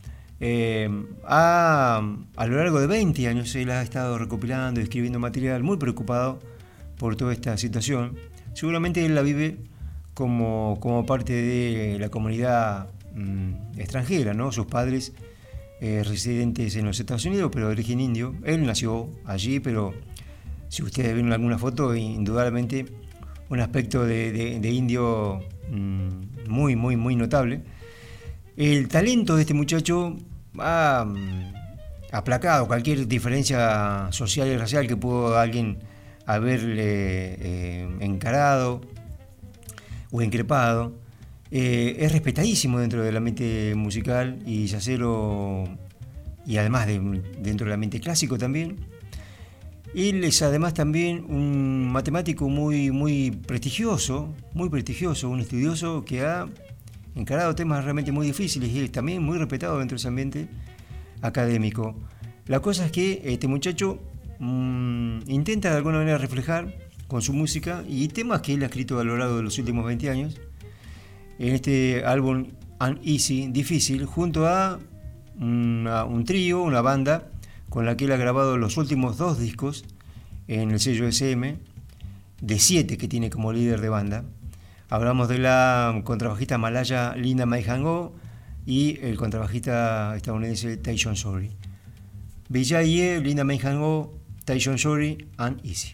a lo largo de 20 años él ha estado recopilando y escribiendo material, muy preocupado por toda esta situación. Seguramente él la vive como parte de la comunidad extranjera, ¿no? Sus padres residentes en los Estados Unidos, pero de origen indio. Él nació allí, pero si ustedes ven alguna foto, indudablemente un aspecto de indio muy, muy, muy notable. El talento de este muchacho ha aplacado cualquier diferencia social y racial que pudo alguien haberle encarado o increpado. Es respetadísimo dentro del ambiente musical y yacero, y además dentro del ambiente clásico también. Él es además también un matemático muy prestigioso, un estudioso que ha encarado temas realmente muy difíciles y es también muy respetado dentro de ese ambiente académico. La cosa es que este muchacho intenta de alguna manera reflejar con su música y temas que él ha escrito a lo largo de los últimos 20 años en este álbum Uneasy, difícil, junto a un trío, una banda con la que él ha grabado los últimos 2 discos en el sello SM, de 7 que tiene como líder de banda. Hablamos de la contrabajista malaya Linda Maihango y el contrabajista estadounidense Tyson Shorey. Vijay, Linda Maihango, Tyson Shorey, Uneasy.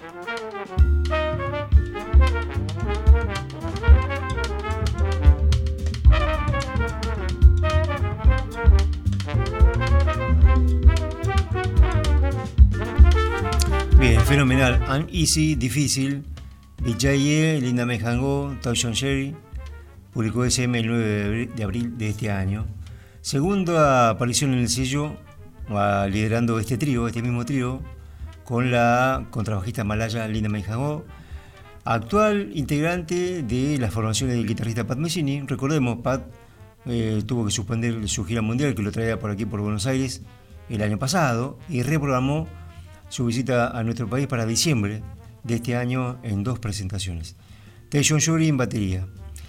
Bien, fenomenal. Uneasy, difícil. Vijay, Linda May Hango, Tyson Sherry. Publicó SM el 9 de abril de este año. Segunda aparición en el sello, liderando este mismo trío, con la contrabajista malaya Linda May Hango, actual integrante de las formaciones del guitarrista Pat Messini. Recordemos, Pat tuvo que suspender su gira mundial, que lo traía por aquí por Buenos Aires el año pasado, y reprogramó su visita a nuestro país para diciembre de este año en 2 presentaciones. Tyson Sherry en batería.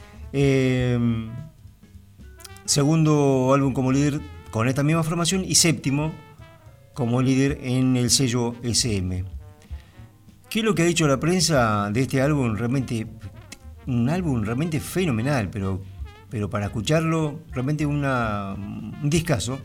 Segundo álbum como líder con esta misma formación, y séptimo como líder en el sello SM. ¿Qué es lo que ha dicho la prensa de este álbum? Realmente un álbum realmente fenomenal, pero para escucharlo realmente un discazo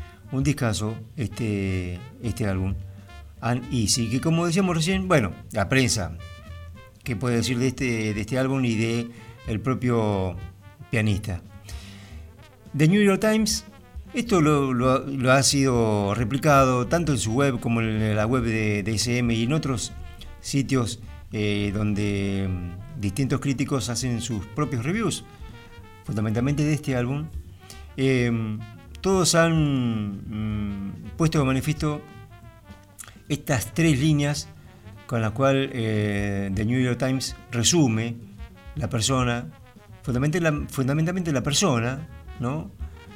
este álbum Uneasy, que como decíamos recién, bueno, la prensa, ¿qué puede decir de este álbum y de el propio pianista? The New York Times, esto lo ha sido replicado tanto en su web como en la web de SM y en otros sitios donde distintos críticos hacen sus propios reviews, fundamentalmente de este álbum. Todos han puesto de manifiesto estas 3 líneas con las cuales The New York Times resume la persona, fundamentalmente la persona, ¿no?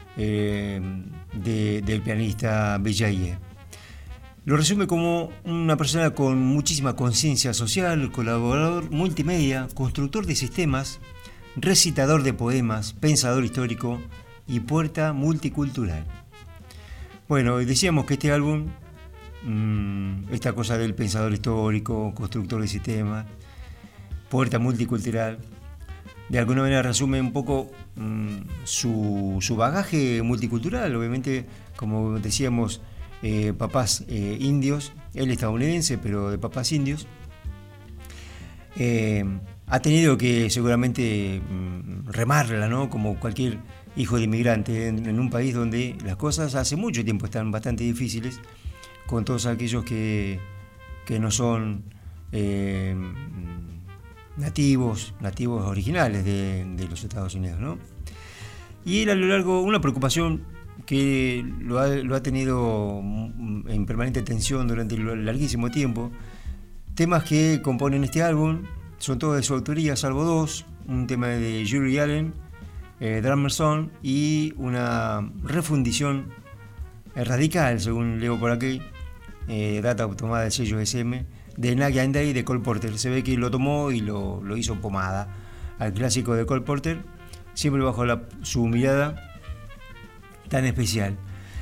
Del pianista Vijay. Lo resume como una persona con muchísima conciencia social, colaborador multimedia, constructor de sistemas, recitador de poemas, pensador histórico y puerta multicultural. Bueno, decíamos que este álbum, esta cosa del pensador histórico, constructor de sistemas, puerta multicultural, de alguna manera resume un poco su bagaje multicultural. Obviamente, como decíamos, papás indios, él estadounidense, pero de papás indios. Ha tenido que seguramente remarla, ¿no? Como cualquier hijo de inmigrante en un país donde las cosas hace mucho tiempo están bastante difíciles, con todos aquellos que no son nativos originales de los Estados Unidos, ¿no? Y él a lo largo, una preocupación que lo ha tenido en permanente tensión durante el larguísimo tiempo. Temas que componen este álbum son todos de su autoría, salvo 2, un tema de Yuri Allen, Drummer Song, y una refundición radical, según leo por aquí, data tomada del sello SM, de Nagy and Day de Cole Porter. Se ve que lo tomó y lo hizo pomada al clásico de Cole Porter, siempre bajo su mirada tan especial.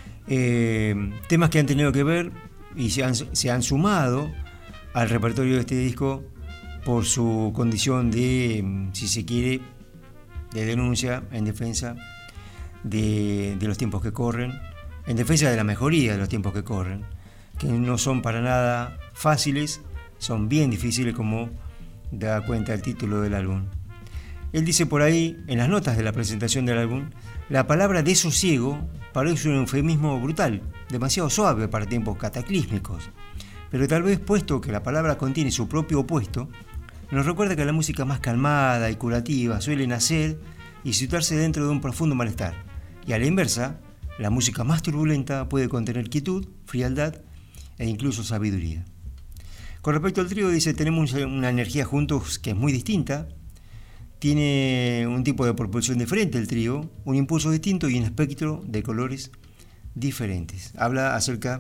Temas que han tenido que ver y se han sumado al repertorio de este disco por su condición de, si se quiere, de denuncia en defensa de los tiempos que corren, en defensa de la mejoría de los tiempos que corren, que no son para nada fáciles, son bien difíciles, como da cuenta el título del álbum. Él dice por ahí, en las notas de la presentación del álbum, la palabra desosiego parece un eufemismo brutal, demasiado suave para tiempos cataclísmicos, pero tal vez, puesto que la palabra contiene su propio opuesto, nos recuerda que la música más calmada y curativa suele nacer y situarse dentro de un profundo malestar, y a la inversa, la música más turbulenta puede contener quietud, frialdad e incluso sabiduría. Con respecto al trío, dice, tenemos una energía juntos que es muy distinta, tiene un tipo de propulsión diferente el trío, un impulso distinto y un espectro de colores diferentes. Habla acerca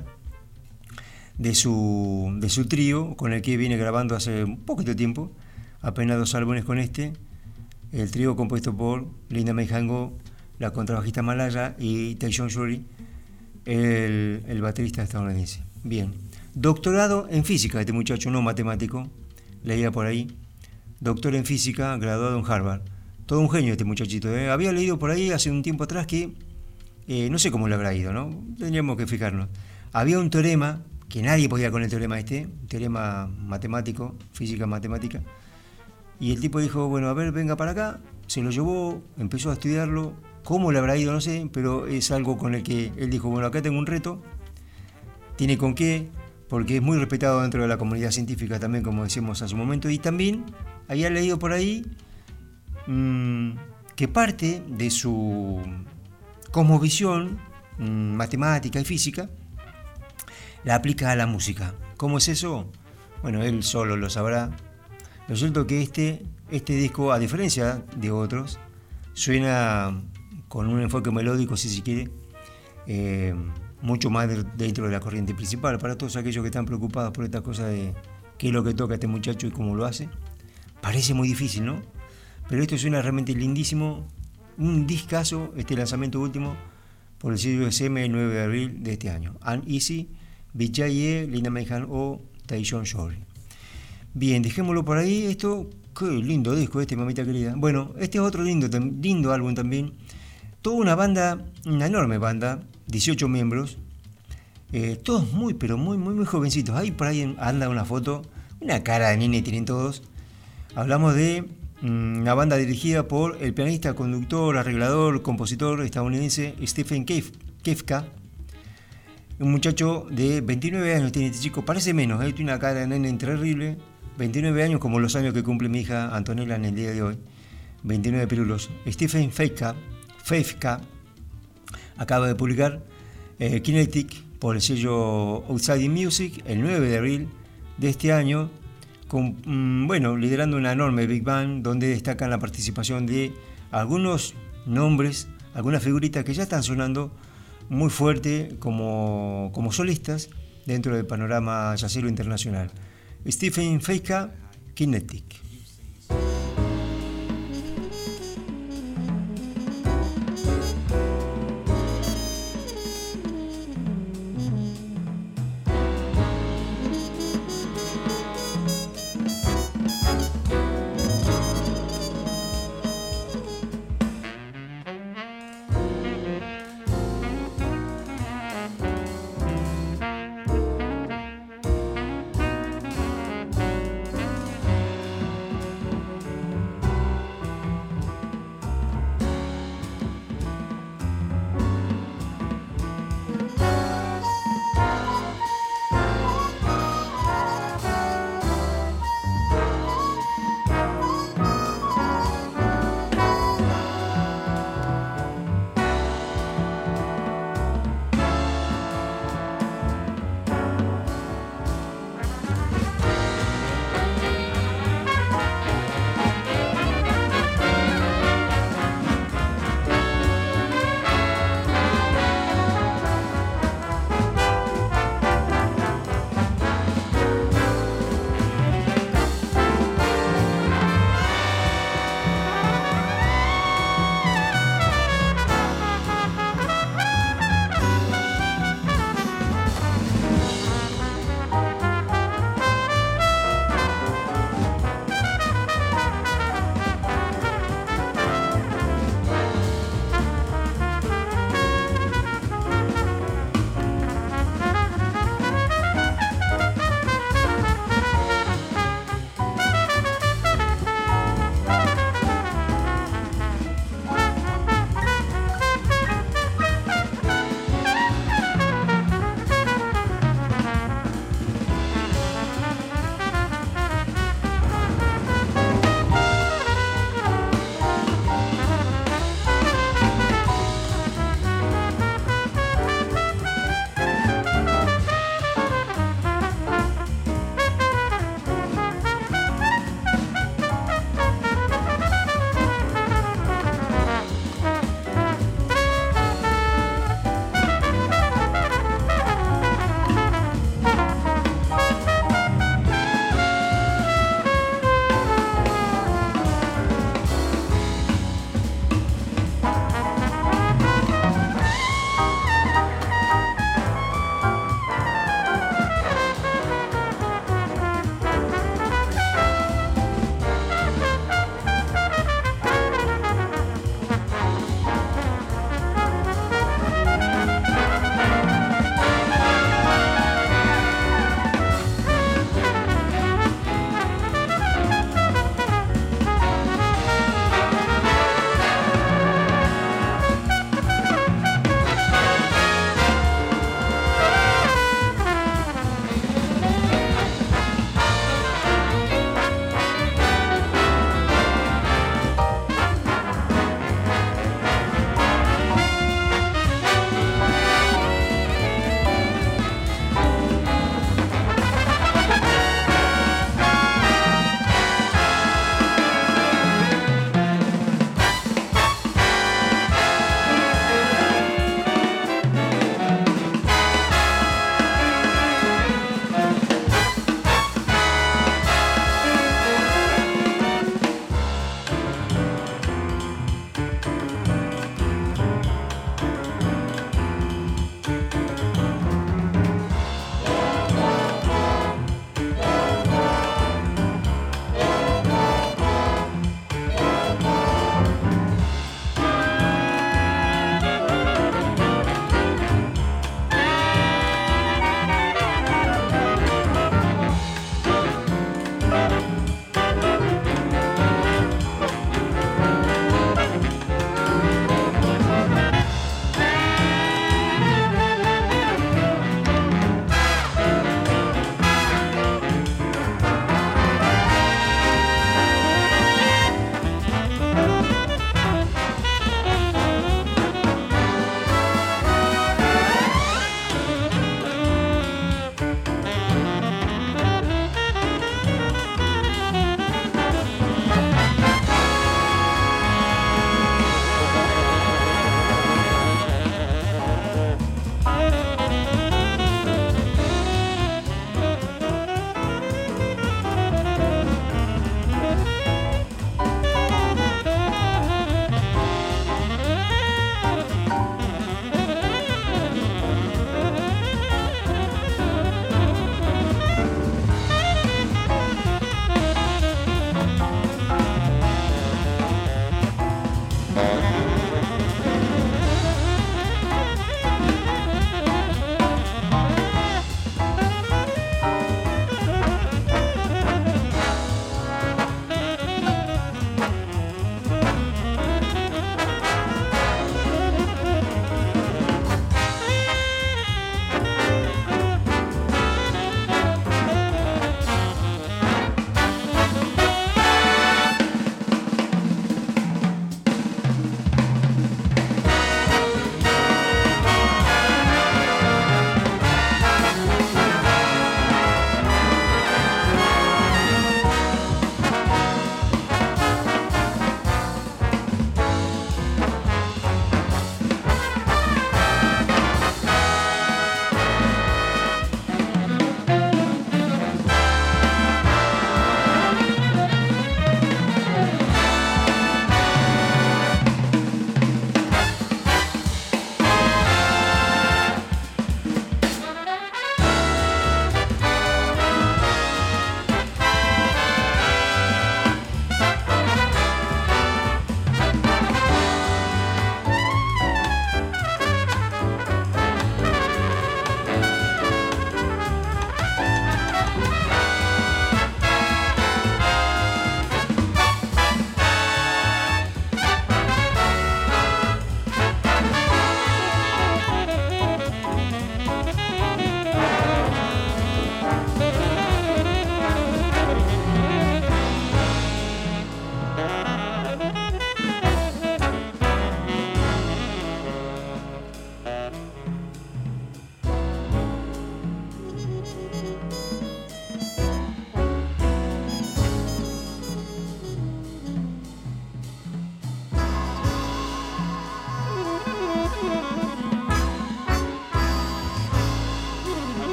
de su trío, con el que viene grabando hace un poquito tiempo, apenas 2 álbumes con este, el trío compuesto por Linda May Hango, la contrabajista malaya, y Tyson Sherry, el baterista estadounidense. Bien, doctorado en física este muchacho, no matemático, leía por ahí, doctor en física, graduado en Harvard. Todo un genio este muchachito, ¿eh? Había leído por ahí hace un tiempo atrás que, no sé cómo le habrá ido, ¿no? Tendríamos que fijarnos. Había un teorema que nadie podía con el teorema este, un teorema matemático, física matemática. Y el tipo dijo, bueno, a ver, venga para acá, se lo llevó, empezó a estudiarlo, cómo le habrá ido, no sé, pero es algo con el que él dijo, bueno, acá tengo un reto, tiene con qué, porque es muy respetado dentro de la comunidad científica también, como decíamos hace un momento, y también había leído por ahí que parte de su cosmovisión matemática y física la aplica a la música. ¿Cómo es eso? Bueno, él solo lo sabrá. Lo cierto es que este disco, a diferencia de otros, suena con un enfoque melódico, si se quiere, mucho más dentro de la corriente principal. Para todos aquellos que están preocupados por esta cosa de qué es lo que toca este muchacho y cómo lo hace, parece muy difícil, ¿no? Pero esto suena realmente lindísimo, un discazo, este lanzamiento último, por el sello SM el 9 de abril de este año. Uneasy, Vijay, Linda Mehan o Tyson Shore. Bien, dejémoslo por ahí. Esto, qué lindo disco este, mamita querida. Bueno, este es otro lindo álbum también. Toda una banda, una enorme banda, 18 miembros, todos muy, pero muy, muy, muy jovencitos. Ahí por ahí anda una foto, una cara de nene tienen todos. Hablamos de una banda dirigida por el pianista, conductor, arreglador, compositor estadounidense Stephen Kefka. Un muchacho de 29 años tiene este chico, parece menos, tiene una cara de nene terrible. 29 años, como los años que cumple mi hija Antonella en el día de hoy. 29 pirulos. Stephen Kefka acaba de publicar Kinetic por el sello Outside Music el 9 de abril de este año, liderando una enorme Big Band donde destacan la participación de algunos nombres, algunas figuritas que ya están sonando muy fuerte como solistas dentro del panorama jazzero internacional. Stephen Kefka, Kinetic.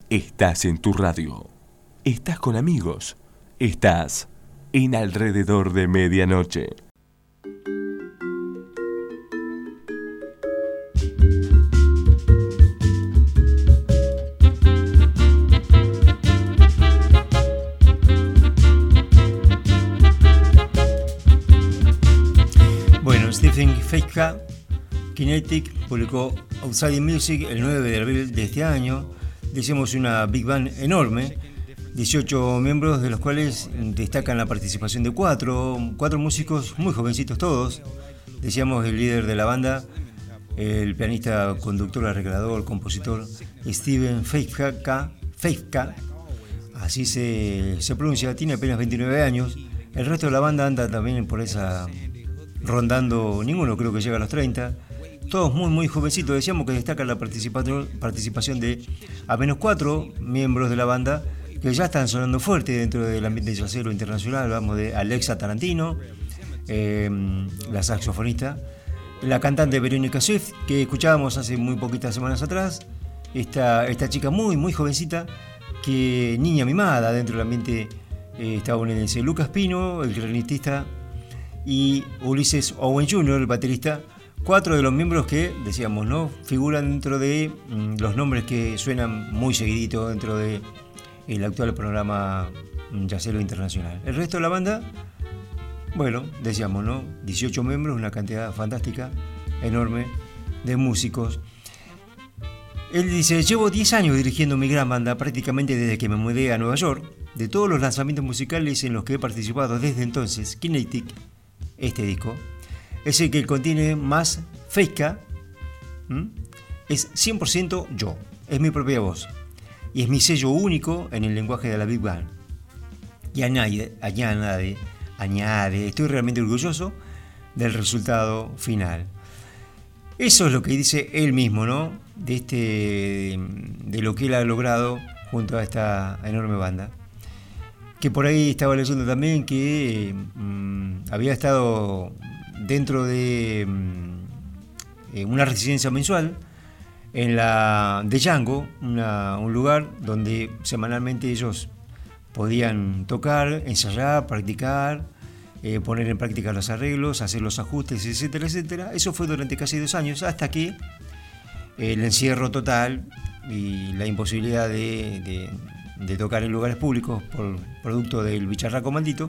Estás en tu radio. Estás con amigos. Estás en Alrededor de Medianoche. Bueno, Stephen Feika, Kinetic, publicó Outside Music el 9 de abril de este año. Decimos una big band enorme, 18 miembros, de los cuales destacan la participación de cuatro músicos muy jovencitos todos. Decíamos el líder de la banda, el pianista, conductor, arreglador, compositor Stephen Feika, así se pronuncia, tiene apenas 29 años. El resto de la banda anda también por esa, rondando, ninguno creo que llega a los 30. Todos muy jovencitos. Decíamos que destaca la participación de al menos 4 miembros de la banda que ya están sonando fuerte dentro del ambiente jazzero internacional. Hablamos de Alexa Tarantino, la saxofonista, la cantante Verónica Swift, que escuchábamos hace muy poquitas semanas atrás, esta chica muy jovencita, que niña mimada dentro del ambiente estadounidense. Lucas Pino, el clarinetista, y Ulysses Owen Jr., el baterista. 4 de los miembros que, decíamos, ¿no?, figuran dentro de los nombres que suenan muy seguidito dentro de el actual programa jazzero internacional. El resto de la banda, bueno, decíamos, ¿no?, 18 miembros, una cantidad fantástica, enorme, de músicos. Él dice: llevo 10 años dirigiendo mi gran banda, prácticamente desde que me mudé a Nueva York. De todos los lanzamientos musicales en los que he participado desde entonces, Kinetic, este disco, es el que contiene más Feika, es 100% yo, es mi propia voz, y es mi sello único en el lenguaje de la Big Band. Y añade, estoy realmente orgulloso del resultado final. Eso es lo que dice él mismo, ¿no?, de lo que él ha logrado junto a esta enorme banda. Que por ahí estaba leyendo también que había estado dentro de una residencia mensual en la de Django, un lugar donde semanalmente ellos podían tocar, ensayar, practicar, poner en práctica los arreglos, hacer los ajustes, etcétera, etcétera. Eso fue durante casi 2 años, hasta que el encierro total y la imposibilidad de tocar en lugares públicos por producto del bicharraco maldito,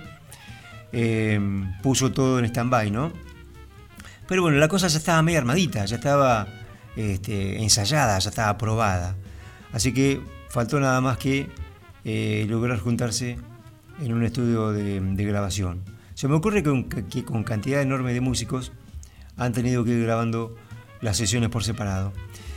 puso todo en stand-by, ¿no? Pero bueno, la cosa ya estaba medio armadita, ya estaba ensayada, ya estaba probada. Así que faltó nada más que lograr juntarse en un estudio de grabación. Se me ocurre que con cantidad enorme de músicos han tenido que ir grabando las sesiones por separado.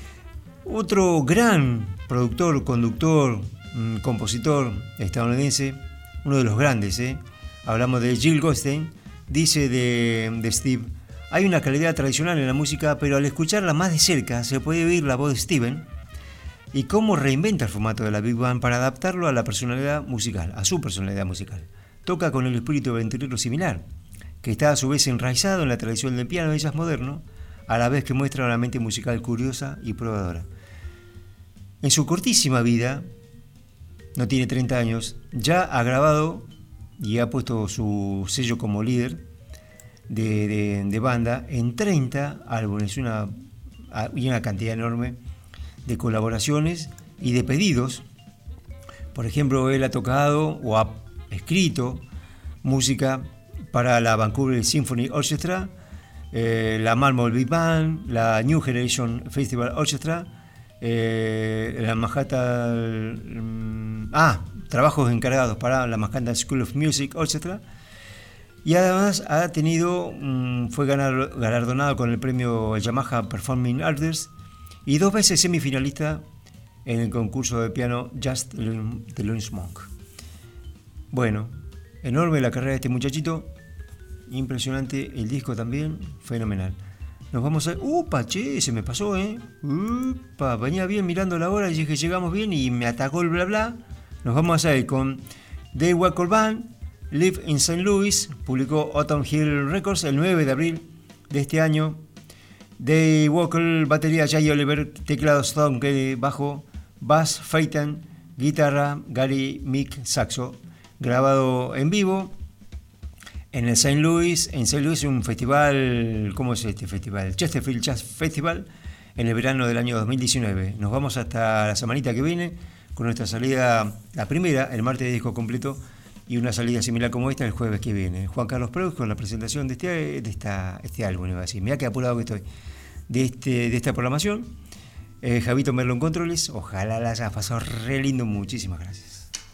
Otro gran productor, conductor, compositor estadounidense, uno de los grandes, hablamos de Gil Goldstein, dice de Steve: hay una calidad tradicional en la música, pero al escucharla más de cerca se puede oír la voz de Steven y cómo reinventa el formato de la Big Band para adaptarlo a la personalidad musical, a su personalidad musical. Toca con el espíritu aventurero similar, que está a su vez enraizado en la tradición del piano de jazz moderno, a la vez que muestra una mente musical curiosa y probadora. En su cortísima vida, no tiene 30 años, ya ha grabado y ha puesto su sello como líder de banda en 30 álbumes, y una cantidad enorme de colaboraciones y de pedidos. Por ejemplo, él ha tocado o ha escrito música para la Vancouver Symphony Orchestra, la Malmö Big Band, la New Generation Festival Orchestra, la Manhattan, trabajos encargados para la Manhattan School of Music Orchestra, y además ha tenido, fue galardonado con el premio Yamaha Performing Arts y 2 veces semifinalista en el concurso de piano Just the Lawrence Monk. Bueno, enorme la carrera de este muchachito, impresionante el disco también, fenomenal. Nos vamos a... che, se me pasó, venía bien mirando la hora y dije llegamos bien y me atacó el bla bla. Nos vamos a ir con Dave Walker Band, Live in St. Louis, publicó Autumn Hill Records el 9 de abril de este año. Dave Walker, batería, Jay Oliver, teclados, Tom Kelly, bajo, bass, Phaeton, guitarra, Gary Mick saxo, grabado en vivo en el St. Louis, un festival, ¿cómo es este festival? Chesterfield Jazz Festival, en el verano del año 2019. Nos vamos hasta la semanita que viene con nuestra salida, la primera, el martes de disco completo, y una salida similar como esta el jueves que viene. Juan Carlos Preus con la presentación de este álbum, iba a decir. Mirá qué apurado que estoy. De esta programación. Javito Merlo en controles. Ojalá la hayas pasado re lindo. Muchísimas gracias.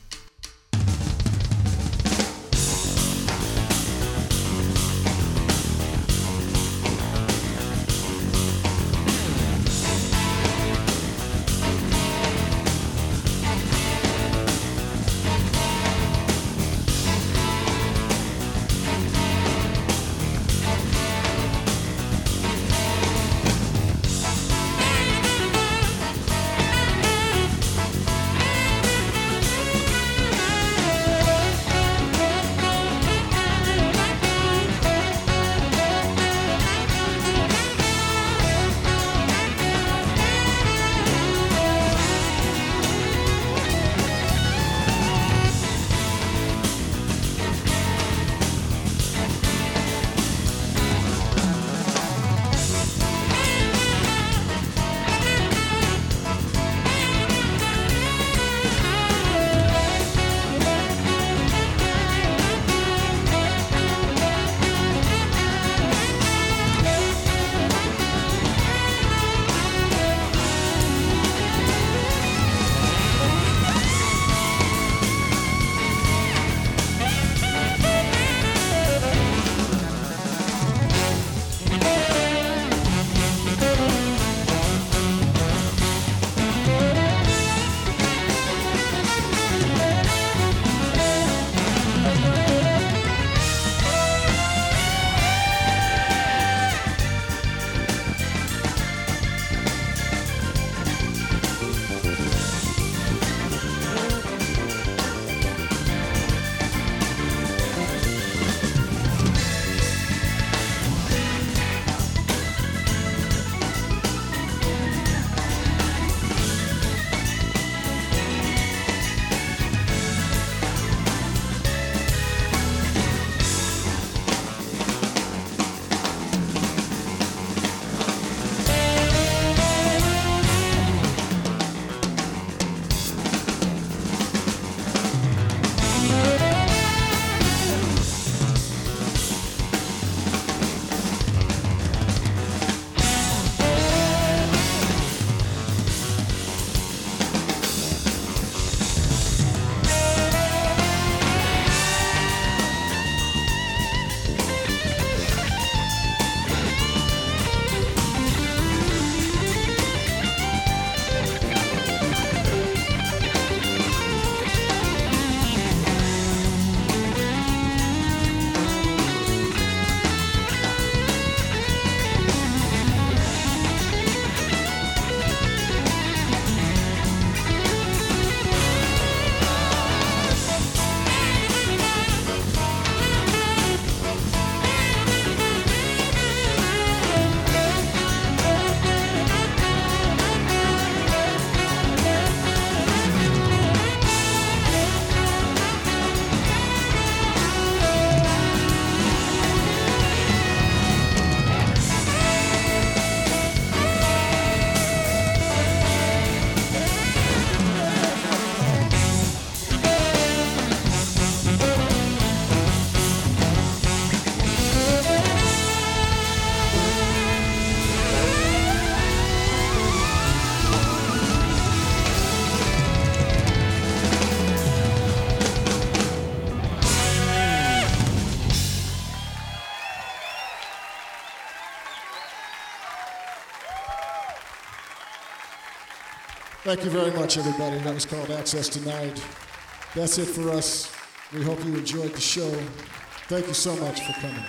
Thank you very much, everybody. That was called Access Denied. That's it for us. We hope you enjoyed the show. Thank you so much for coming.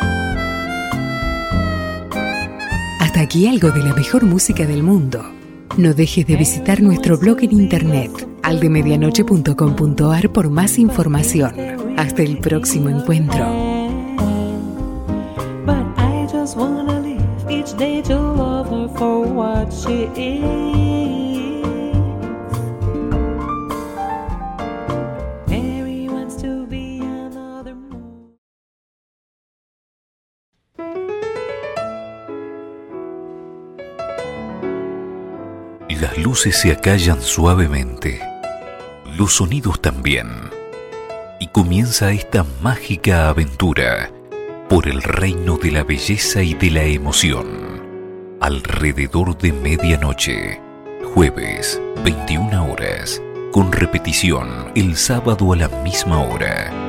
Hasta aquí algo de la mejor música del mundo. No dejes de visitar nuestro blog en internet, aldemedianoche.com.ar, por más información. Hasta el próximo encuentro. But I just wanna live each day to love her for what she is. Mary wants to be another moon. Las luces se acallan suavemente, los sonidos también, y comienza esta mágica aventura por el reino de la belleza y de la emoción. Alrededor de medianoche, jueves, 21 horas, con repetición el sábado a la misma hora.